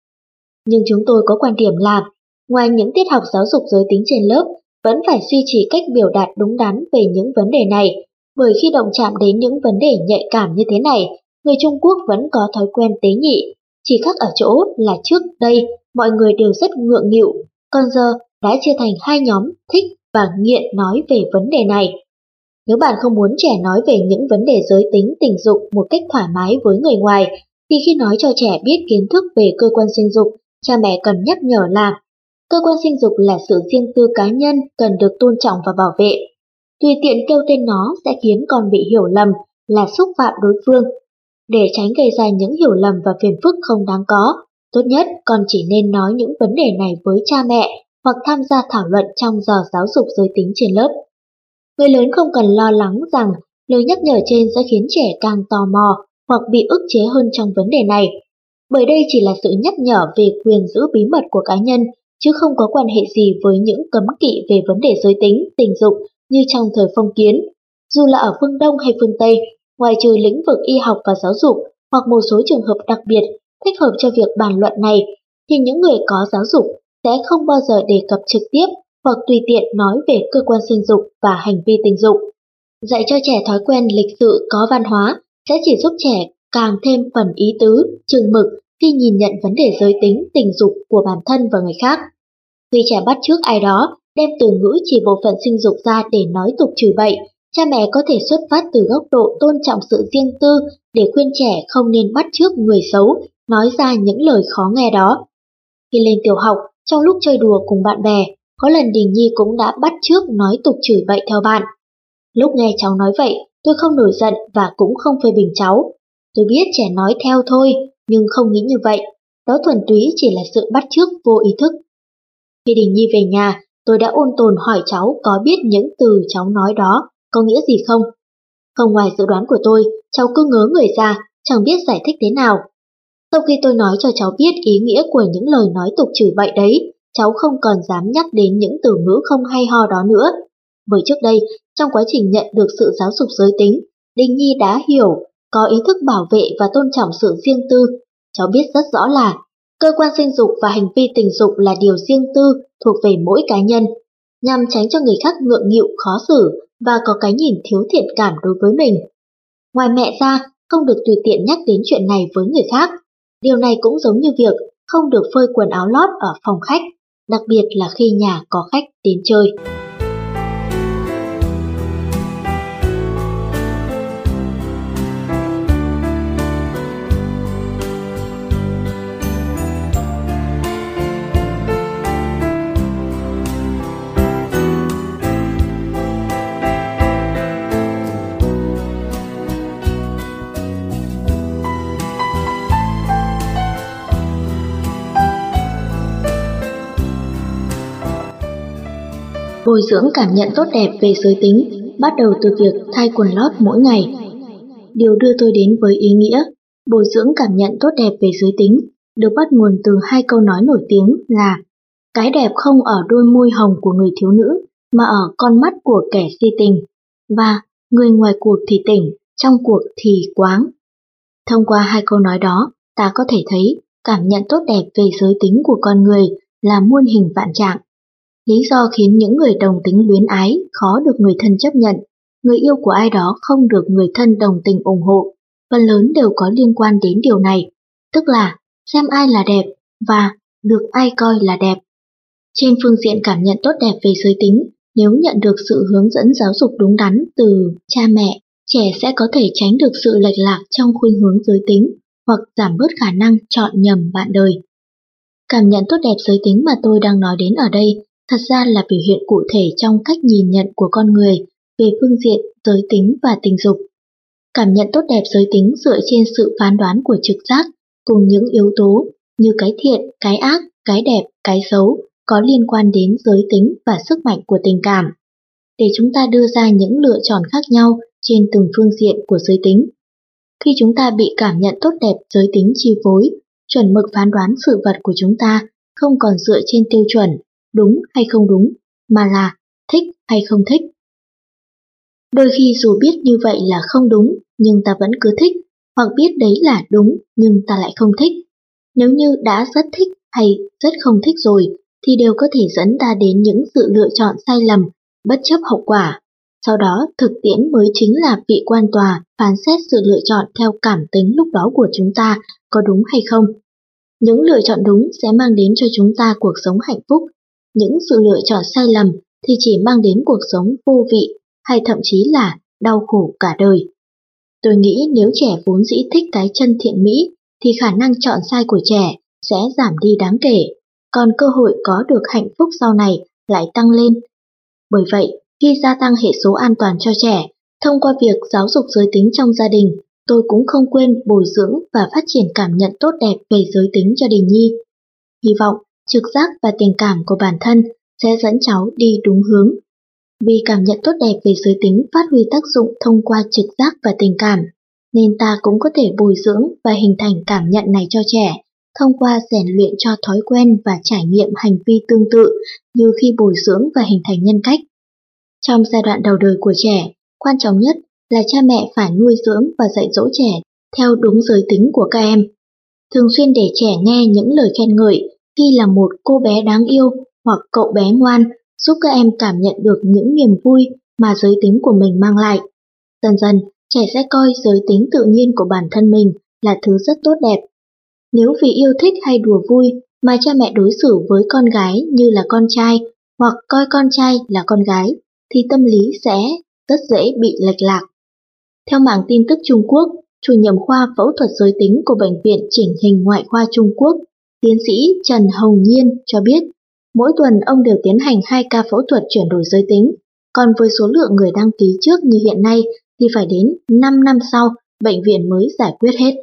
Nhưng chúng tôi có quan điểm là, ngoài những tiết học giáo dục giới tính trên lớp, vẫn phải duy trì cách biểu đạt đúng đắn về những vấn đề này, bởi khi động chạm đến những vấn đề nhạy cảm như thế này, người Trung Quốc vẫn có thói quen tế nhị, chỉ khác ở chỗ là trước đây mọi người đều rất ngượng nghịu, còn giờ đã chia thành hai nhóm thích và nghiện nói về vấn đề này. Nếu bạn không muốn trẻ nói về những vấn đề giới tính tình dục một cách thoải mái với người ngoài, thì khi nói cho trẻ biết kiến thức về cơ quan sinh dục, cha mẹ cần nhắc nhở là cơ quan sinh dục là sự riêng tư cá nhân cần được tôn trọng và bảo vệ. Tùy tiện kêu tên nó sẽ khiến con bị hiểu lầm là xúc phạm đối phương. Để tránh gây ra những hiểu lầm và phiền phức không đáng có, tốt nhất con chỉ nên nói những vấn đề này với cha mẹ hoặc tham gia thảo luận trong giờ giáo dục giới tính trên lớp. Người lớn không cần lo lắng rằng lời nhắc nhở trên sẽ khiến trẻ càng tò mò hoặc bị ức chế hơn trong vấn đề này. bởi đây chỉ là sự nhắc nhở về quyền giữ bí mật của cá nhân, chứ không có quan hệ gì với những cấm kỵ về vấn đề giới tính, tình dục như trong thời phong kiến. Dù là ở phương Đông hay phương Tây, ngoài trừ lĩnh vực y học và giáo dục hoặc một số trường hợp đặc biệt thích hợp cho việc bàn luận này, thì những người có giáo dục sẽ không bao giờ đề cập trực tiếp hoặc tùy tiện nói về cơ quan sinh dục và hành vi tình dục. Dạy cho trẻ thói quen lịch sự có văn hóa sẽ chỉ giúp trẻ càng thêm phần ý tứ, chừng mực khi nhìn nhận vấn đề giới tính, tình dục của bản thân và người khác. Khi trẻ bắt chước ai đó, đem từ ngữ chỉ bộ phận sinh dục ra để nói tục chửi bậy, cha mẹ có thể xuất phát từ góc độ tôn trọng sự riêng tư để khuyên trẻ không nên bắt chước người xấu nói ra những lời khó nghe đó. Khi lên tiểu học, trong lúc chơi đùa cùng bạn bè, có lần Đình Nhi cũng đã bắt chước nói tục chửi bậy theo bạn. Lúc nghe cháu nói vậy, tôi không nổi giận và cũng không phê bình cháu. Tôi biết trẻ nói theo thôi, nhưng không nghĩ như vậy. Đó thuần túy chỉ là sự bắt chước vô ý thức. Khi Đình Nhi về nhà, tôi đã ôn tồn hỏi cháu có biết những từ cháu nói đó có nghĩa gì không. Không ngoài dự đoán của tôi, cháu cứ ngớ người ra, chẳng biết giải thích thế nào. Sau khi tôi nói cho cháu biết ý nghĩa của những lời nói tục chửi bậy đấy, cháu không còn dám nhắc đến những từ ngữ không hay ho đó nữa. Bởi trước đây, trong quá trình nhận được sự giáo dục giới tính, Đình Nhi đã hiểu, có ý thức bảo vệ và tôn trọng sự riêng tư. Cháu biết rất rõ là cơ quan sinh dục và hành vi tình dục là điều riêng tư thuộc về mỗi cá nhân, nhằm tránh cho người khác ngượng nghịu khó xử và có cái nhìn thiếu thiện cảm đối với mình. Ngoài mẹ ra, không được tùy tiện nhắc đến chuyện này với người khác. Điều này cũng giống như việc không được phơi quần áo lót ở phòng khách, đặc biệt là khi nhà có khách đến chơi. Bồi dưỡng cảm nhận tốt đẹp về giới tính bắt đầu từ việc thay quần lót mỗi ngày. Điều đưa tôi đến với ý nghĩa bồi dưỡng cảm nhận tốt đẹp về giới tính được bắt nguồn từ hai câu nói nổi tiếng là cái đẹp không ở đôi môi hồng của người thiếu nữ mà ở con mắt của kẻ si tình, và người ngoài cuộc thì tỉnh, trong cuộc thì quáng. Thông qua hai câu nói đó, ta có thể thấy cảm nhận tốt đẹp về giới tính của con người là muôn hình vạn trạng. Lý do khiến những người đồng tính luyến ái khó được người thân chấp nhận, người yêu của ai đó không được người thân đồng tình ủng hộ, phần lớn đều có liên quan đến điều này, tức là xem ai là đẹp và được ai coi là đẹp. Trên phương diện cảm nhận tốt đẹp về giới tính, nếu nhận được sự hướng dẫn giáo dục đúng đắn từ cha mẹ, trẻ sẽ có thể tránh được sự lệch lạc trong khuynh hướng giới tính hoặc giảm bớt khả năng chọn nhầm bạn đời. Cảm nhận tốt đẹp giới tính mà tôi đang nói đến ở đây thật ra là biểu hiện cụ thể trong cách nhìn nhận của con người về phương diện giới tính và tình dục. Cảm nhận tốt đẹp giới tính dựa trên sự phán đoán của trực giác cùng những yếu tố như cái thiện, cái ác, cái đẹp, cái xấu có liên quan đến giới tính và sức mạnh của tình cảm, để chúng ta đưa ra những lựa chọn khác nhau trên từng phương diện của giới tính. Khi chúng ta bị cảm nhận tốt đẹp giới tính chi phối, chuẩn mực phán đoán sự vật của chúng ta không còn dựa trên tiêu chuẩn đúng hay không đúng, mà là thích hay không thích. Đôi khi dù biết như vậy là không đúng, nhưng ta vẫn cứ thích, hoặc biết đấy là đúng, nhưng ta lại không thích. Nếu như đã rất thích hay rất không thích rồi, thì đều có thể dẫn ta đến những sự lựa chọn sai lầm, bất chấp hậu quả. Sau đó, thực tiễn mới chính là vị quan tòa phán xét sự lựa chọn theo cảm tính lúc đó của chúng ta có đúng hay không. Những lựa chọn đúng sẽ mang đến cho chúng ta cuộc sống hạnh phúc. Những sự lựa chọn sai lầm thì chỉ mang đến cuộc sống vô vị hay thậm chí là đau khổ cả đời. Tôi nghĩ nếu trẻ vốn dĩ thích cái chân thiện mỹ thì khả năng chọn sai của trẻ sẽ giảm đi đáng kể, còn cơ hội có được hạnh phúc sau này lại tăng lên. Bởi vậy, khi gia tăng hệ số an toàn cho trẻ, thông qua việc giáo dục giới tính trong gia đình, tôi cũng không quên bồi dưỡng và phát triển cảm nhận tốt đẹp về giới tính cho Đình Nhi. Hy vọng trực giác và tình cảm của bản thân sẽ dẫn cháu đi đúng hướng. Vì cảm nhận tốt đẹp về giới tính phát huy tác dụng thông qua trực giác và tình cảm, nên ta cũng có thể bồi dưỡng và hình thành cảm nhận này cho trẻ thông qua rèn luyện cho thói quen và trải nghiệm hành vi tương tự như khi bồi dưỡng và hình thành nhân cách. Trong giai đoạn đầu đời của trẻ, quan trọng nhất là cha mẹ phải nuôi dưỡng và dạy dỗ trẻ theo đúng giới tính của các em. Thường xuyên để trẻ nghe những lời khen ngợi khi là một cô bé đáng yêu hoặc cậu bé ngoan, giúp các em cảm nhận được những niềm vui mà giới tính của mình mang lại. Dần dần, trẻ sẽ coi giới tính tự nhiên của bản thân mình là thứ rất tốt đẹp. Nếu vì yêu thích hay đùa vui mà cha mẹ đối xử với con gái như là con trai hoặc coi con trai là con gái, thì tâm lý sẽ rất dễ bị lệch lạc. Theo mảng tin tức Trung Quốc, chủ nhiệm khoa phẫu thuật giới tính của Bệnh viện Chỉnh hình Ngoại khoa Trung Quốc, tiến sĩ Trần Hồng Nhiên cho biết, mỗi tuần ông đều tiến hành hai ca phẫu thuật chuyển đổi giới tính, còn với số lượng người đăng ký trước như hiện nay thì phải đến năm năm sau bệnh viện mới giải quyết hết.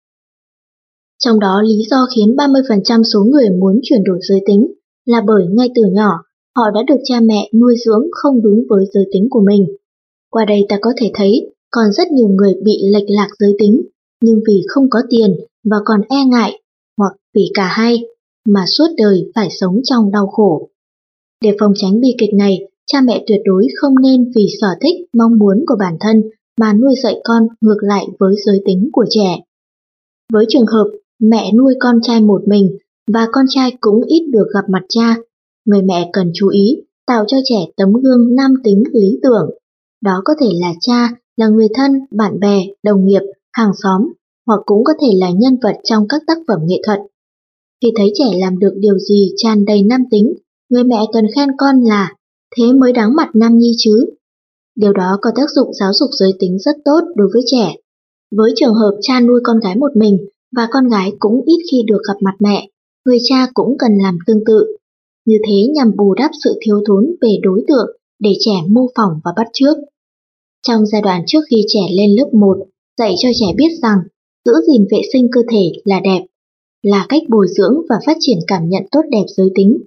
Trong đó lý do khiến ba mươi phần trăm số người muốn chuyển đổi giới tính là bởi ngay từ nhỏ họ đã được cha mẹ nuôi dưỡng không đúng với giới tính của mình. Qua đây ta có thể thấy còn rất nhiều người bị lệch lạc giới tính, nhưng vì không có tiền và còn e ngại, hoặc vì cả hai, mà suốt đời phải sống trong đau khổ. Để phòng tránh bi kịch này, cha mẹ tuyệt đối không nên vì sở thích, mong muốn của bản thân mà nuôi dạy con ngược lại với giới tính của trẻ. Với trường hợp mẹ nuôi con trai một mình và con trai cũng ít được gặp mặt cha, người mẹ cần chú ý tạo cho trẻ tấm gương nam tính lý tưởng. Đó có thể là cha, là người thân, bạn bè, đồng nghiệp, hàng xóm, hoặc cũng có thể là nhân vật trong các tác phẩm nghệ thuật. Khi thấy trẻ làm được điều gì tràn đầy nam tính, người mẹ cần khen con là thế mới đáng mặt nam nhi chứ. Điều đó có tác dụng giáo dục giới tính rất tốt đối với trẻ. Với trường hợp cha nuôi con gái một mình và con gái cũng ít khi được gặp mặt mẹ, người cha cũng cần làm tương tự. Như thế nhằm bù đắp sự thiếu thốn về đối tượng để trẻ mô phỏng và bắt chước. Trong giai đoạn trước khi trẻ lên lớp một, dạy cho trẻ biết rằng giữ gìn vệ sinh cơ thể là đẹp, là cách bồi dưỡng và phát triển cảm nhận tốt đẹp giới tính.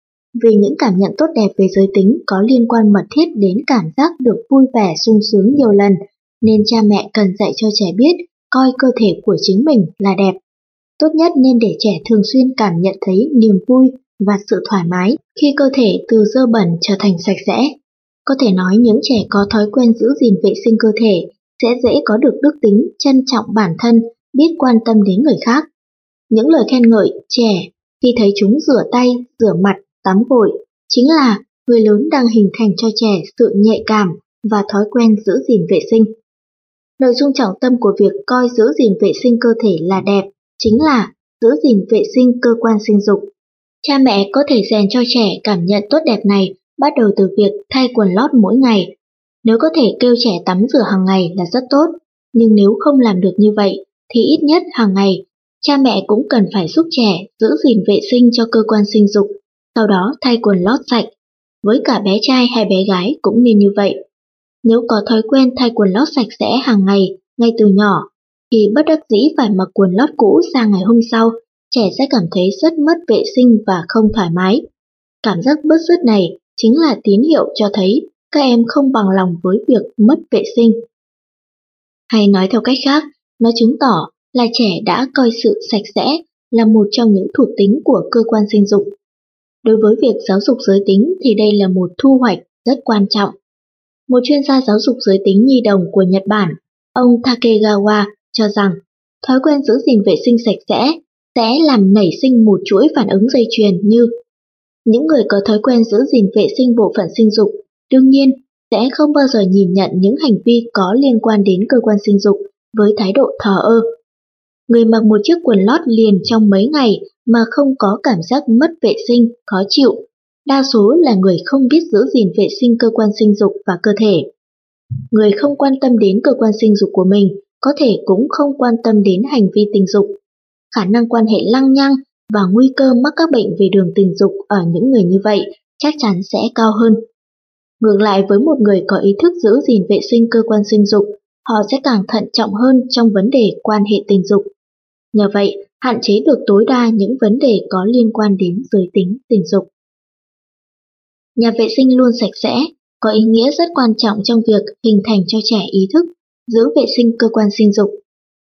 Vì những cảm nhận tốt đẹp về giới tính có liên quan mật thiết đến cảm giác được vui vẻ sung sướng nhiều lần, nên cha mẹ cần dạy cho trẻ biết coi cơ thể của chính mình là đẹp. Tốt nhất nên để trẻ thường xuyên cảm nhận thấy niềm vui và sự thoải mái khi cơ thể từ dơ bẩn trở thành sạch sẽ. Có thể nói những trẻ có thói quen giữ gìn vệ sinh cơ thể sẽ dễ có được đức tính trân trọng bản thân, biết quan tâm đến người khác. Những lời khen ngợi trẻ khi thấy chúng rửa tay, rửa mặt, tắm gội chính là người lớn đang hình thành cho trẻ sự nhạy cảm và thói quen giữ gìn vệ sinh. Nội dung trọng tâm của việc coi giữ gìn vệ sinh cơ thể là đẹp chính là giữ gìn vệ sinh cơ quan sinh dục. Cha mẹ có thể rèn cho trẻ cảm nhận tốt đẹp này bắt đầu từ việc thay quần lót mỗi ngày. Nếu có thể kêu trẻ tắm rửa hàng ngày là rất tốt, nhưng nếu không làm được như vậy thì ít nhất hàng ngày cha mẹ cũng cần phải giúp trẻ giữ gìn vệ sinh cho cơ quan sinh dục, sau đó thay quần lót sạch. Với cả bé trai hay bé gái cũng nên như vậy. Nếu có thói quen thay quần lót sạch sẽ hàng ngày, ngay từ nhỏ, thì bất đắc dĩ phải mặc quần lót cũ sang ngày hôm sau, trẻ sẽ cảm thấy rất mất vệ sinh và không thoải mái. Cảm giác bứt rứt này chính là tín hiệu cho thấy các em không bằng lòng với việc mất vệ sinh. Hay nói theo cách khác, nó chứng tỏ là trẻ đã coi sự sạch sẽ là một trong những thuộc tính của cơ quan sinh dục. Đối với việc giáo dục giới tính thì đây là một thu hoạch rất quan trọng. Một chuyên gia giáo dục giới tính nhi đồng của Nhật Bản, ông Takegawa, cho rằng thói quen giữ gìn vệ sinh sạch sẽ sẽ làm nảy sinh một chuỗi phản ứng dây chuyền như những người có thói quen giữ gìn vệ sinh bộ phận sinh dục, đương nhiên sẽ không bao giờ nhìn nhận những hành vi có liên quan đến cơ quan sinh dục với thái độ thờ ơ. Người mặc một chiếc quần lót liền trong mấy ngày mà không có cảm giác mất vệ sinh, khó chịu, đa số là người không biết giữ gìn vệ sinh cơ quan sinh dục và cơ thể. Người không quan tâm đến cơ quan sinh dục của mình có thể cũng không quan tâm đến hành vi tình dục. Khả năng quan hệ lăng nhăng và nguy cơ mắc các bệnh về đường tình dục ở những người như vậy chắc chắn sẽ cao hơn. Ngược lại với một người có ý thức giữ gìn vệ sinh cơ quan sinh dục, họ sẽ càng thận trọng hơn trong vấn đề quan hệ tình dục. Nhờ vậy, hạn chế được tối đa những vấn đề có liên quan đến giới tính tình dục. Nhà vệ sinh luôn sạch sẽ có ý nghĩa rất quan trọng trong việc hình thành cho trẻ ý thức giữ vệ sinh cơ quan sinh dục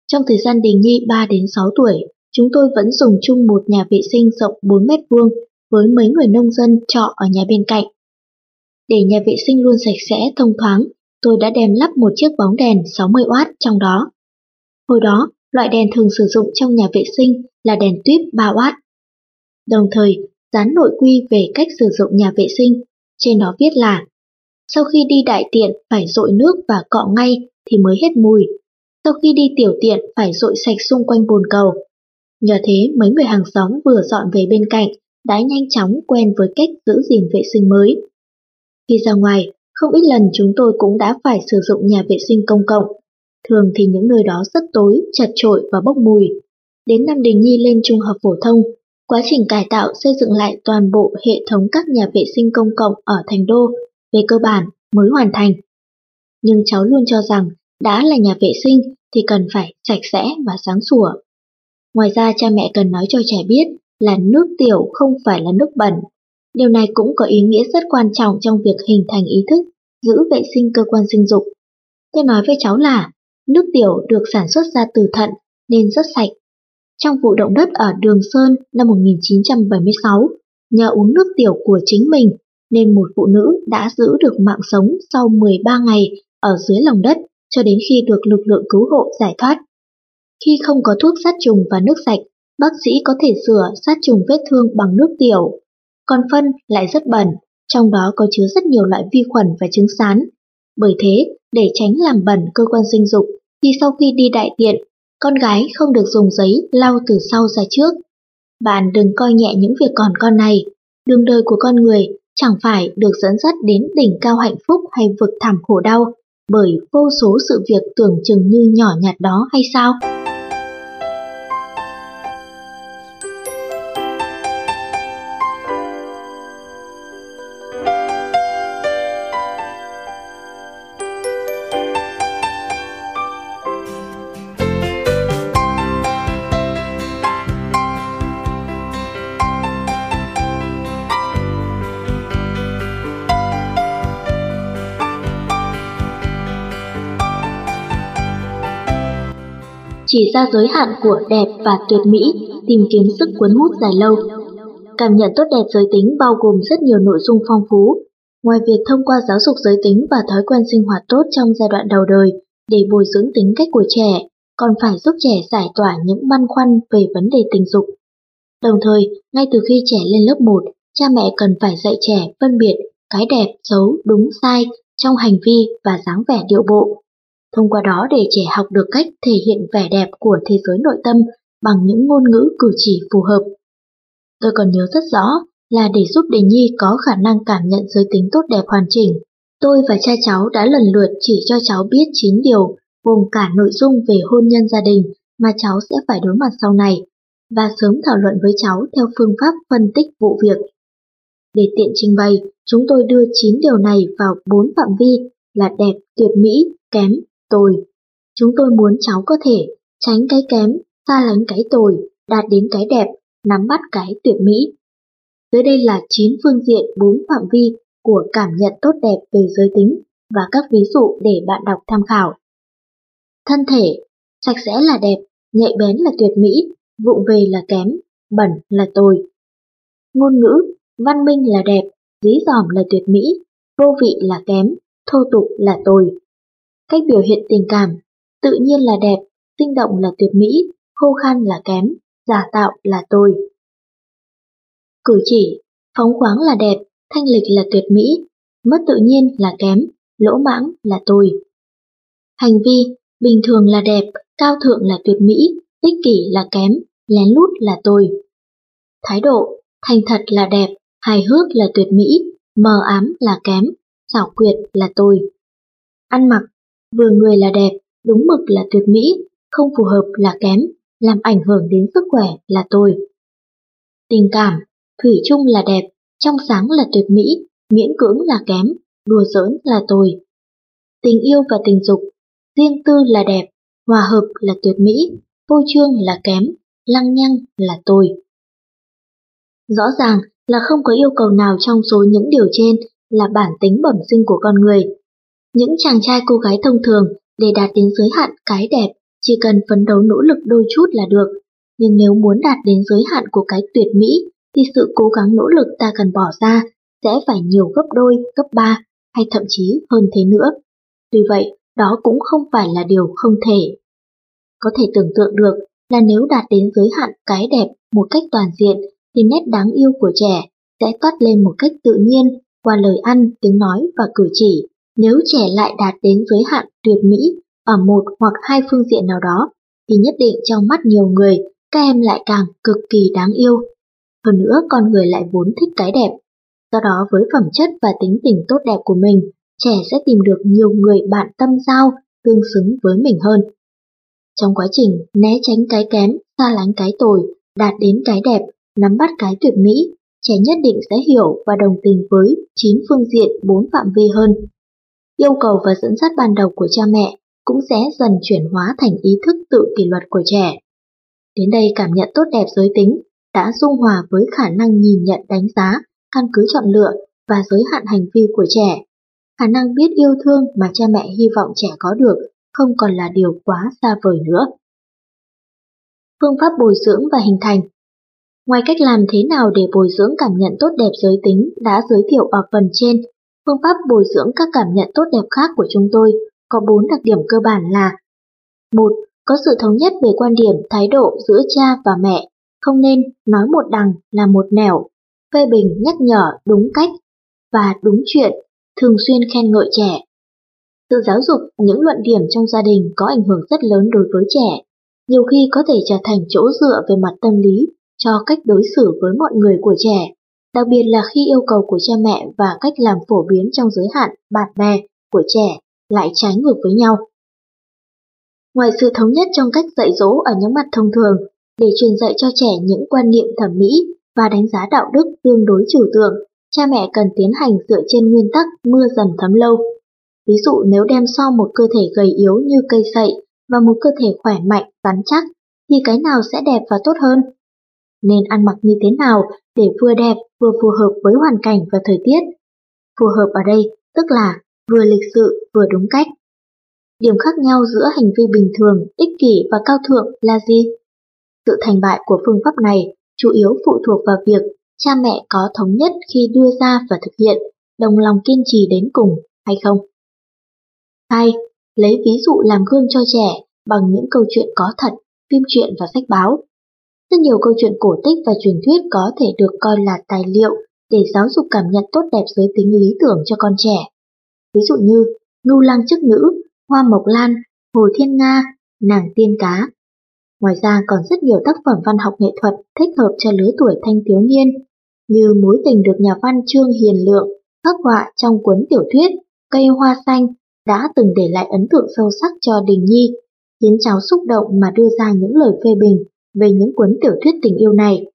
Trong thời gian Đình Nhi ba đến sáu tuổi, chúng tôi vẫn dùng chung một nhà vệ sinh rộng bốn mét vuông với mấy người nông dân trọ ở nhà bên cạnh. Để nhà vệ sinh luôn sạch sẽ, thông thoáng, tôi đã đem lắp một chiếc bóng đèn sáu mươi oát trong đó. Hồi đó, loại đèn thường sử dụng trong nhà vệ sinh là đèn tuýp ba oát. Đồng thời, dán nội quy về cách sử dụng nhà vệ sinh, trên đó viết là: sau khi đi đại tiện phải dội nước và cọ ngay thì mới hết mùi. Sau khi đi tiểu tiện phải dội sạch xung quanh bồn cầu. Nhờ thế mấy người hàng xóm vừa dọn về bên cạnh đã nhanh chóng quen với cách giữ gìn vệ sinh mới. Khi ra ngoài, không ít lần chúng tôi cũng đã phải sử dụng nhà vệ sinh công cộng. Thường thì những nơi đó rất tối, chật chội và bốc mùi. Đến năm Đình Nhi lên trung học phổ thông, quá trình cải tạo xây dựng lại toàn bộ hệ thống các nhà vệ sinh công cộng ở thành đô về cơ bản mới hoàn thành. Nhưng cháu luôn cho rằng đã là nhà vệ sinh thì cần phải sạch sẽ và sáng sủa. Ngoài ra cha mẹ cần nói cho trẻ biết là nước tiểu không phải là nước bẩn. Điều này cũng có ý nghĩa rất quan trọng trong việc hình thành ý thức giữ vệ sinh cơ quan sinh dục. Tôi nói với cháu là nước tiểu được sản xuất ra từ thận nên rất sạch. Trong vụ động đất ở Đường Sơn năm một nghìn chín trăm bảy mươi sáu, nhờ uống nước tiểu của chính mình nên một phụ nữ đã giữ được mạng sống sau mười ba ngày ở dưới lòng đất cho đến khi được lực lượng cứu hộ giải thoát. Khi không có thuốc sát trùng và nước sạch, bác sĩ có thể rửa sát trùng vết thương bằng nước tiểu. Còn phân lại rất bẩn, trong đó có chứa rất nhiều loại vi khuẩn và trứng sán. Bởi thế, để tránh làm bẩn cơ quan sinh dục, thì sau khi đi đại tiện, con gái không được dùng giấy lau từ sau ra trước. Bạn đừng coi nhẹ những việc còn con này. Đường đời của con người chẳng phải được dẫn dắt đến đỉnh cao hạnh phúc hay vực thẳm khổ đau bởi vô số sự việc tưởng chừng như nhỏ nhặt đó hay sao? Chỉ ra giới hạn của đẹp và tuyệt mỹ, tìm kiếm sức cuốn hút dài lâu. Cảm nhận tốt đẹp giới tính bao gồm rất nhiều nội dung phong phú. Ngoài việc thông qua giáo dục giới tính và thói quen sinh hoạt tốt trong giai đoạn đầu đời để bồi dưỡng tính cách của trẻ, còn phải giúp trẻ giải tỏa những băn khoăn về vấn đề tình dục. Đồng thời, ngay từ khi trẻ lên lớp một, cha mẹ cần phải dạy trẻ phân biệt cái đẹp, xấu, đúng, sai trong hành vi và dáng vẻ điệu bộ. Thông qua đó để trẻ học được cách thể hiện vẻ đẹp của thế giới nội tâm bằng những ngôn ngữ cử chỉ phù hợp. Tôi còn nhớ rất rõ là để giúp Đình Nhi có khả năng cảm nhận giới tính tốt đẹp hoàn chỉnh, tôi và cha cháu đã lần lượt chỉ cho cháu biết chín điều gồm cả nội dung về hôn nhân gia đình mà cháu sẽ phải đối mặt sau này, và sớm thảo luận với cháu theo phương pháp phân tích vụ việc. Để tiện trình bày, chúng tôi đưa chín điều này vào bốn phạm vi là đẹp, tuyệt mỹ, kém, tồi. Chúng tôi muốn cháu có thể tránh cái kém, xa lánh cái tồi, đạt đến cái đẹp, nắm bắt cái tuyệt mỹ. Dưới đây là chín phương diện bốn phạm vi của cảm nhận tốt đẹp về giới tính và các ví dụ để bạn đọc tham khảo. Thân thể, sạch sẽ là đẹp, nhạy bén là tuyệt mỹ, vụng về là kém, bẩn là tồi. Ngôn ngữ, văn minh là đẹp, dí dỏm là tuyệt mỹ, vô vị là kém, thô tục là tồi. Cách biểu hiện tình cảm, tự nhiên là đẹp, sinh động là tuyệt mỹ, khô khan là kém, giả tạo là tồi. Cử chỉ, phóng khoáng là đẹp, thanh lịch là tuyệt mỹ, mất tự nhiên là kém, lỗ mãng là tồi. Hành vi, bình thường là đẹp, cao thượng là tuyệt mỹ, ích kỷ là kém, lén lút là tồi. Thái độ, thành thật là đẹp, hài hước là tuyệt mỹ, mờ ám là kém, xảo quyệt là tồi. Ăn mặc, vừa người là đẹp, đúng mực là tuyệt mỹ, không phù hợp là kém, làm ảnh hưởng đến sức khỏe là tồi. Tình cảm, thủy chung là đẹp, trong sáng là tuyệt mỹ, miễn cưỡng là kém, đùa giỡn là tồi. Tình yêu và tình dục, riêng tư là đẹp, hòa hợp là tuyệt mỹ, vô chương là kém, lăng nhăng là tồi. Rõ ràng là không có yêu cầu nào trong số những điều trên là bản tính bẩm sinh của con người. Những chàng trai cô gái thông thường để đạt đến giới hạn cái đẹp chỉ cần phấn đấu nỗ lực đôi chút là được. Nhưng nếu muốn đạt đến giới hạn của cái tuyệt mỹ, thì sự cố gắng nỗ lực ta cần bỏ ra sẽ phải nhiều gấp đôi, gấp ba, hay thậm chí hơn thế nữa. Tuy vậy, đó cũng không phải là điều không thể. Có thể tưởng tượng được là nếu đạt đến giới hạn cái đẹp một cách toàn diện, thì nét đáng yêu của trẻ sẽ toát lên một cách tự nhiên qua lời ăn, tiếng nói và cử chỉ. Nếu trẻ lại đạt đến giới hạn tuyệt mỹ ở một hoặc hai phương diện nào đó, thì nhất định trong mắt nhiều người, các em lại càng cực kỳ đáng yêu. Hơn nữa, con người lại vốn thích cái đẹp. Do đó, với phẩm chất và tính tình tốt đẹp của mình, trẻ sẽ tìm được nhiều người bạn tâm giao tương xứng với mình hơn. Trong quá trình né tránh cái kém, xa lánh cái tồi, đạt đến cái đẹp, nắm bắt cái tuyệt mỹ, trẻ nhất định sẽ hiểu và đồng tình với chín phương diện bốn phạm vi hơn. Yêu cầu và dẫn dắt ban đầu của cha mẹ cũng sẽ dần chuyển hóa thành ý thức tự kỷ luật của trẻ. Đến đây, cảm nhận tốt đẹp giới tính đã dung hòa với khả năng nhìn nhận, đánh giá, căn cứ chọn lựa và giới hạn hành vi của trẻ. Khả năng biết yêu thương mà cha mẹ hy vọng trẻ có được không còn là điều quá xa vời nữa. Phương pháp bồi dưỡng và hình thành. Ngoài cách làm thế nào để bồi dưỡng cảm nhận tốt đẹp giới tính đã giới thiệu ở phần trên, phương pháp bồi dưỡng các cảm nhận tốt đẹp khác của chúng tôi có bốn đặc điểm cơ bản là: một. Có sự thống nhất về quan điểm, thái độ giữa cha và mẹ, không nên nói một đằng là một nẻo, phê bình, nhắc nhở đúng cách và đúng chuyện, thường xuyên khen ngợi trẻ. Tự giáo dục những luận điểm trong gia đình có ảnh hưởng rất lớn đối với trẻ, nhiều khi có thể trở thành chỗ dựa về mặt tâm lý cho cách đối xử với mọi người của trẻ, đặc biệt là khi yêu cầu của cha mẹ và cách làm phổ biến trong giới hạn bạn bè của trẻ lại trái ngược với nhau. Ngoài sự thống nhất trong cách dạy dỗ ở những mặt thông thường, để truyền dạy cho trẻ những quan niệm thẩm mỹ và đánh giá đạo đức tương đối trừu tượng, cha mẹ cần tiến hành dựa trên nguyên tắc mưa dần thấm lâu. Ví dụ nếu đem so một cơ thể gầy yếu như cây sậy và một cơ thể khỏe mạnh, rắn chắc, thì cái nào sẽ đẹp và tốt hơn? Nên ăn mặc như thế nào để vừa đẹp vừa phù hợp với hoàn cảnh và thời tiết? Phù hợp ở đây tức là vừa lịch sự vừa đúng cách. Điểm khác nhau giữa hành vi bình thường, ích kỷ và cao thượng là gì? Sự thành bại của phương pháp này chủ yếu phụ thuộc vào việc cha mẹ có thống nhất khi đưa ra và thực hiện, đồng lòng kiên trì đến cùng hay không. hai. Lấy ví dụ làm gương cho trẻ bằng những câu chuyện có thật, phim truyện và sách báo. Rất nhiều câu chuyện cổ tích và truyền thuyết có thể được coi là tài liệu để giáo dục cảm nhận tốt đẹp giới tính lý tưởng cho con trẻ. Ví dụ như Ngưu Lang Chức Nữ, Hoa Mộc Lan, Hồ Thiên Nga, Nàng Tiên Cá. Ngoài ra còn rất nhiều tác phẩm văn học nghệ thuật thích hợp cho lứa tuổi thanh thiếu niên, như mối tình được nhà văn Trương Hiền Lượng khắc họa trong cuốn tiểu thuyết Cây Hoa Xanh đã từng để lại ấn tượng sâu sắc cho Đình Nhi, khiến cháu xúc động mà đưa ra những lời phê bình về những cuốn tiểu thuyết tình yêu này.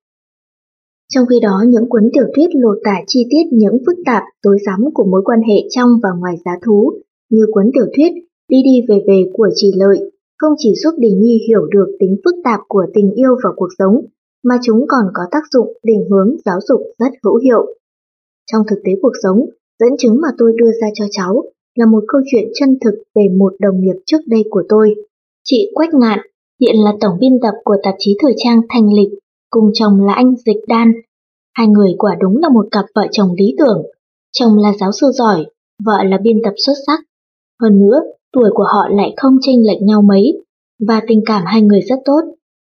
Trong khi đó, những cuốn tiểu thuyết lột tả chi tiết những phức tạp rối rắm của mối quan hệ trong và ngoài giá thú, như cuốn tiểu thuyết Đi đi về về của Trì Lợi, không chỉ giúp Đình Nhi hiểu được tính phức tạp của tình yêu và cuộc sống, mà chúng còn có tác dụng định hướng giáo dục rất hữu hiệu. Trong thực tế cuộc sống, dẫn chứng mà tôi đưa ra cho cháu là một câu chuyện chân thực về một đồng nghiệp trước đây của tôi. Chị Quách Ngạn, hiện là tổng biên tập của tạp chí thời trang Thanh Lịch, cùng chồng là anh Dịch Đan. Hai người quả đúng là một cặp vợ chồng lý tưởng. Chồng là giáo sư giỏi, vợ là biên tập xuất sắc. Hơn nữa, tuổi của họ lại không chênh lệch nhau mấy, và tình cảm hai người rất tốt.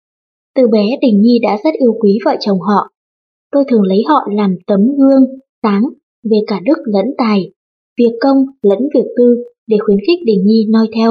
Từ bé Đình Nhi đã rất yêu quý vợ chồng họ. Tôi thường lấy họ làm tấm gương, sáng, về cả đức lẫn tài, việc công lẫn việc tư để khuyến khích Đình Nhi noi theo.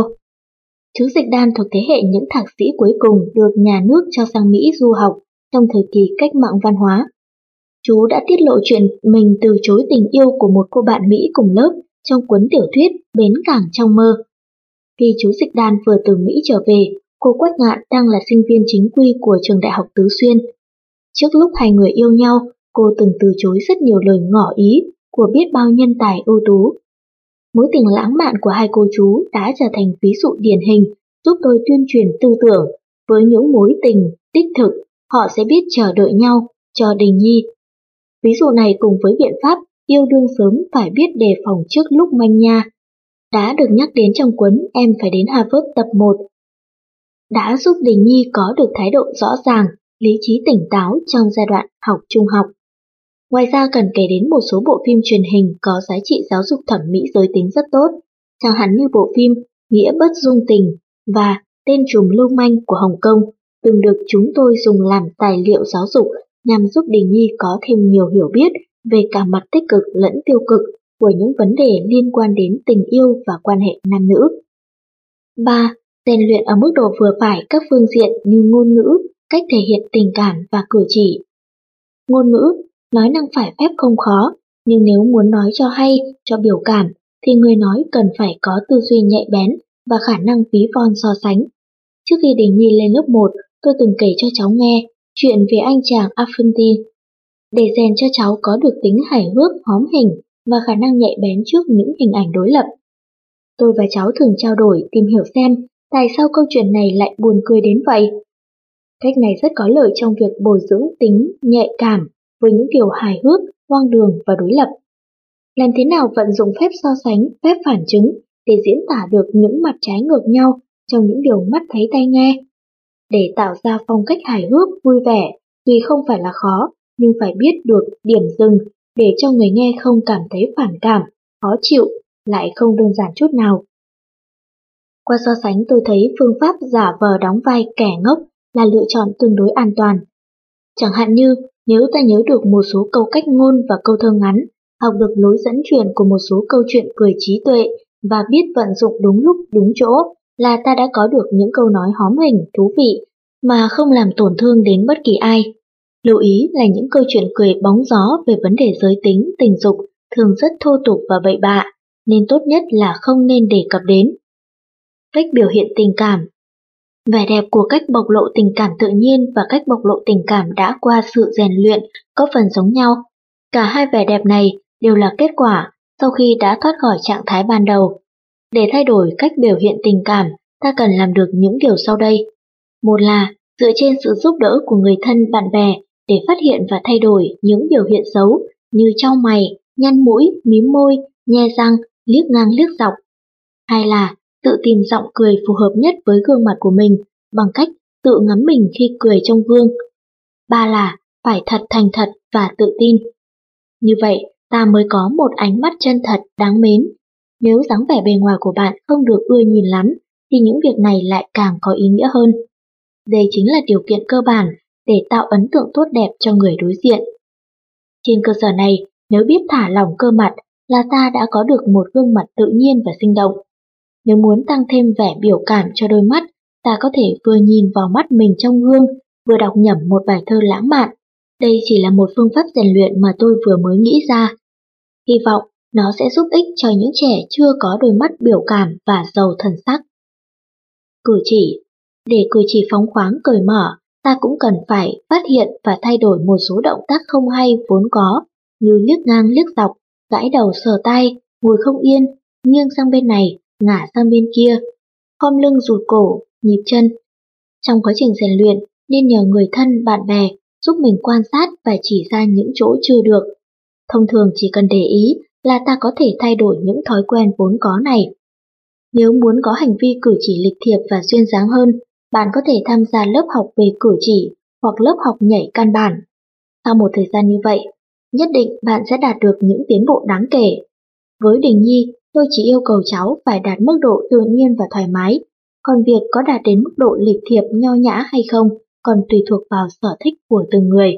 Chú Dịch Đan thuộc thế hệ những thạc sĩ cuối cùng được nhà nước cho sang Mỹ du học trong thời kỳ cách mạng văn hóa. Chú đã tiết lộ chuyện mình từ chối tình yêu của một cô bạn Mỹ cùng lớp trong cuốn tiểu thuyết Bến Cảng Trong Mơ. Khi chú Dịch Đan vừa từ Mỹ trở về, cô Quách Ngạn đang là sinh viên chính quy của trường đại học Tứ Xuyên. Trước lúc hai người yêu nhau, cô từng từ chối rất nhiều lời ngỏ ý của biết bao nhân tài ưu tú. Mối tình lãng mạn của hai cô chú đã trở thành ví dụ điển hình giúp tôi tuyên truyền tư tưởng. Với những mối tình đích thực, họ sẽ biết chờ đợi nhau cho Đình Nhi. Ví dụ này cùng với biện pháp yêu đương sớm phải biết đề phòng trước lúc manh nha đã được nhắc đến trong cuốn Em phải đến Harvard tập một. đã giúp Đình Nhi có được thái độ rõ ràng, lý trí tỉnh táo trong giai đoạn học trung học. Ngoài ra cần kể đến một số bộ phim truyền hình có giá trị giáo dục thẩm mỹ giới tính rất tốt, chẳng hạn như bộ phim Nghĩa bất dung tình và Tên trùm lưu manh của Hồng Kông, từng được chúng tôi dùng làm tài liệu giáo dục nhằm giúp Đình Nhi có thêm nhiều hiểu biết về cả mặt tích cực lẫn tiêu cực của những vấn đề liên quan đến tình yêu và quan hệ nam nữ. ba. Rèn luyện ở mức độ vừa phải các phương diện như ngôn ngữ, cách thể hiện tình cảm và cử chỉ. Ngôn ngữ, nói năng phải phép không khó, nhưng nếu muốn nói cho hay, cho biểu cảm, thì người nói cần phải có tư duy nhạy bén và khả năng ví von so sánh. Trước khi Đình Nhi lên lớp một, tôi từng kể cho cháu nghe chuyện về anh chàng Afunti, để rèn cho cháu có được tính hài hước, hóm hình và khả năng nhạy bén trước những hình ảnh đối lập. Tôi và cháu thường trao đổi tìm hiểu xem tại sao câu chuyện này lại buồn cười đến vậy. Cách này rất có lợi trong việc bồi dưỡng tính nhạy cảm với những điều hài hước, hoang đường và đối lập. Làm thế nào vận dụng phép so sánh, phép phản chứng để diễn tả được những mặt trái ngược nhau trong những điều mắt thấy tai nghe. Để tạo ra phong cách hài hước, vui vẻ, tuy không phải là khó, nhưng phải biết được điểm dừng để cho người nghe không cảm thấy phản cảm, khó chịu, lại không đơn giản chút nào. Qua so sánh tôi thấy phương pháp giả vờ đóng vai kẻ ngốc là lựa chọn tương đối an toàn. Chẳng hạn như nếu ta nhớ được một số câu cách ngôn và câu thơ ngắn, học được lối dẫn chuyện của một số câu chuyện cười trí tuệ và biết vận dụng đúng lúc đúng chỗ, là ta đã có được những câu nói hóm hình, thú vị mà không làm tổn thương đến bất kỳ ai. Lưu ý là những câu chuyện cười bóng gió về vấn đề giới tính, tình dục thường rất thô tục và bậy bạ, nên tốt nhất là không nên đề cập đến. Cách biểu hiện tình cảm. Vẻ đẹp của cách bộc lộ tình cảm tự nhiên và cách bộc lộ tình cảm đã qua sự rèn luyện có phần giống nhau. Cả hai vẻ đẹp này đều là kết quả sau khi đã thoát khỏi trạng thái ban đầu. Để thay đổi cách biểu hiện tình cảm, ta cần làm được những điều sau đây. Một là dựa trên sự giúp đỡ của người thân bạn bè để phát hiện và thay đổi những biểu hiện xấu như chau mày, nhăn mũi, mím môi, nhe răng, liếc ngang liếc dọc. Hai là tự tìm giọng cười phù hợp nhất với gương mặt của mình bằng cách tự ngắm mình khi cười trong gương. Ba là phải thật thành thật và tự tin. Như vậy, ta mới có một ánh mắt chân thật, đáng mến. Nếu dáng vẻ bề ngoài của bạn không được ưa nhìn lắm, thì những việc này lại càng có ý nghĩa hơn. Đây chính là điều kiện cơ bản để tạo ấn tượng tốt đẹp cho người đối diện. Trên cơ sở này, nếu biết thả lỏng cơ mặt là ta đã có được một gương mặt tự nhiên và sinh động. Nếu muốn tăng thêm vẻ biểu cảm cho đôi mắt, ta có thể vừa nhìn vào mắt mình trong gương, vừa đọc nhẩm một bài thơ lãng mạn. Đây chỉ là một phương pháp rèn luyện mà tôi vừa mới nghĩ ra. Hy vọng nó sẽ giúp ích cho những trẻ chưa có đôi mắt biểu cảm và giàu thần sắc. Cử chỉ. Để cử chỉ phóng khoáng cởi mở, ta cũng cần phải phát hiện và thay đổi một số động tác không hay vốn có, như liếc ngang liếc dọc, gãi đầu sờ tay, ngồi không yên, nghiêng sang bên này, ngả sang bên kia, khom lưng rụt cổ, nhịp chân. Trong quá trình rèn luyện, nên nhờ người thân, bạn bè giúp mình quan sát và chỉ ra những chỗ chưa được. Thông thường chỉ cần để ý là ta có thể thay đổi những thói quen vốn có này. Nếu muốn có hành vi cử chỉ lịch thiệp và duyên dáng hơn, bạn có thể tham gia lớp học về cử chỉ hoặc lớp học nhảy căn bản. Sau một thời gian như vậy, nhất định bạn sẽ đạt được những tiến bộ đáng kể. Với Đình Nhi, tôi chỉ yêu cầu cháu phải đạt mức độ tự nhiên và thoải mái, còn việc có đạt đến mức độ lịch thiệp nho nhã hay không còn tùy thuộc vào sở thích của từng người.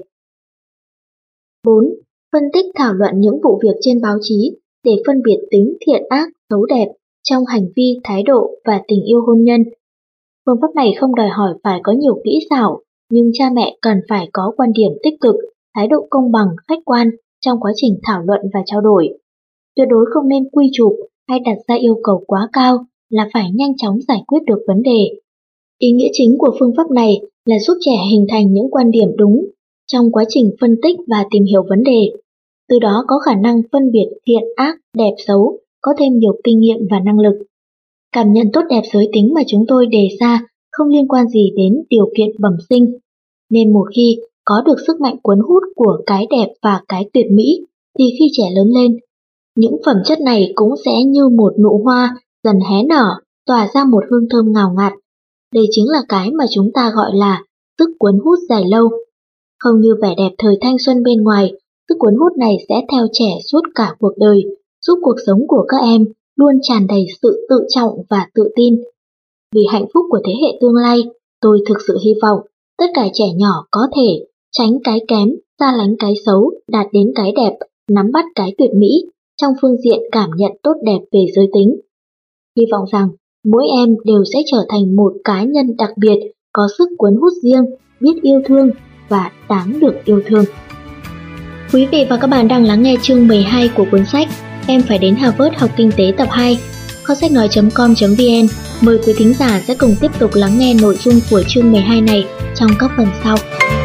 bốn. Phân tích thảo luận những vụ việc trên báo chí để phân biệt tính thiện ác, xấu đẹp trong hành vi, thái độ và tình yêu hôn nhân. Phương pháp này không đòi hỏi phải có nhiều kỹ xảo, nhưng cha mẹ cần phải có quan điểm tích cực, thái độ công bằng, khách quan trong quá trình thảo luận và trao đổi. Tuyệt đối không nên quy chụp hay đặt ra yêu cầu quá cao là phải nhanh chóng giải quyết được vấn đề. Ý nghĩa chính của phương pháp này là giúp trẻ hình thành những quan điểm đúng trong quá trình phân tích và tìm hiểu vấn đề. Từ đó có khả năng phân biệt thiện ác, đẹp xấu, có thêm nhiều kinh nghiệm và năng lực. Cảm nhận tốt đẹp giới tính mà chúng tôi đề ra không liên quan gì đến điều kiện bẩm sinh, nên một khi có được sức mạnh cuốn hút của cái đẹp và cái tuyệt mỹ, thì khi trẻ lớn lên, những phẩm chất này cũng sẽ như một nụ hoa dần hé nở, tỏa ra một hương thơm ngào ngạt. đây chính là cái mà chúng ta gọi là sức cuốn hút dài lâu. Không như vẻ đẹp thời thanh xuân bên ngoài, sức cuốn hút này sẽ theo trẻ suốt cả cuộc đời, giúp cuộc sống của các em luôn tràn đầy sự tự trọng và tự tin. Vì hạnh phúc của thế hệ tương lai, tôi thực sự hy vọng tất cả trẻ nhỏ có thể tránh cái kém, xa lánh cái xấu, đạt đến cái đẹp, nắm bắt cái tuyệt mỹ trong phương diện cảm nhận tốt đẹp về giới tính. Hy vọng rằng mỗi em đều sẽ trở thành một cá nhân đặc biệt, có sức cuốn hút riêng, biết yêu thương và đáng được yêu thương. Quý vị và các bạn đang lắng nghe chương mười hai của cuốn sách Em phải đến Harvard học kinh tế tập hai. Kho sách nói chấm com chấm vn mời quý thính giả sẽ cùng tiếp tục lắng nghe nội dung của chương mười hai này trong các phần sau.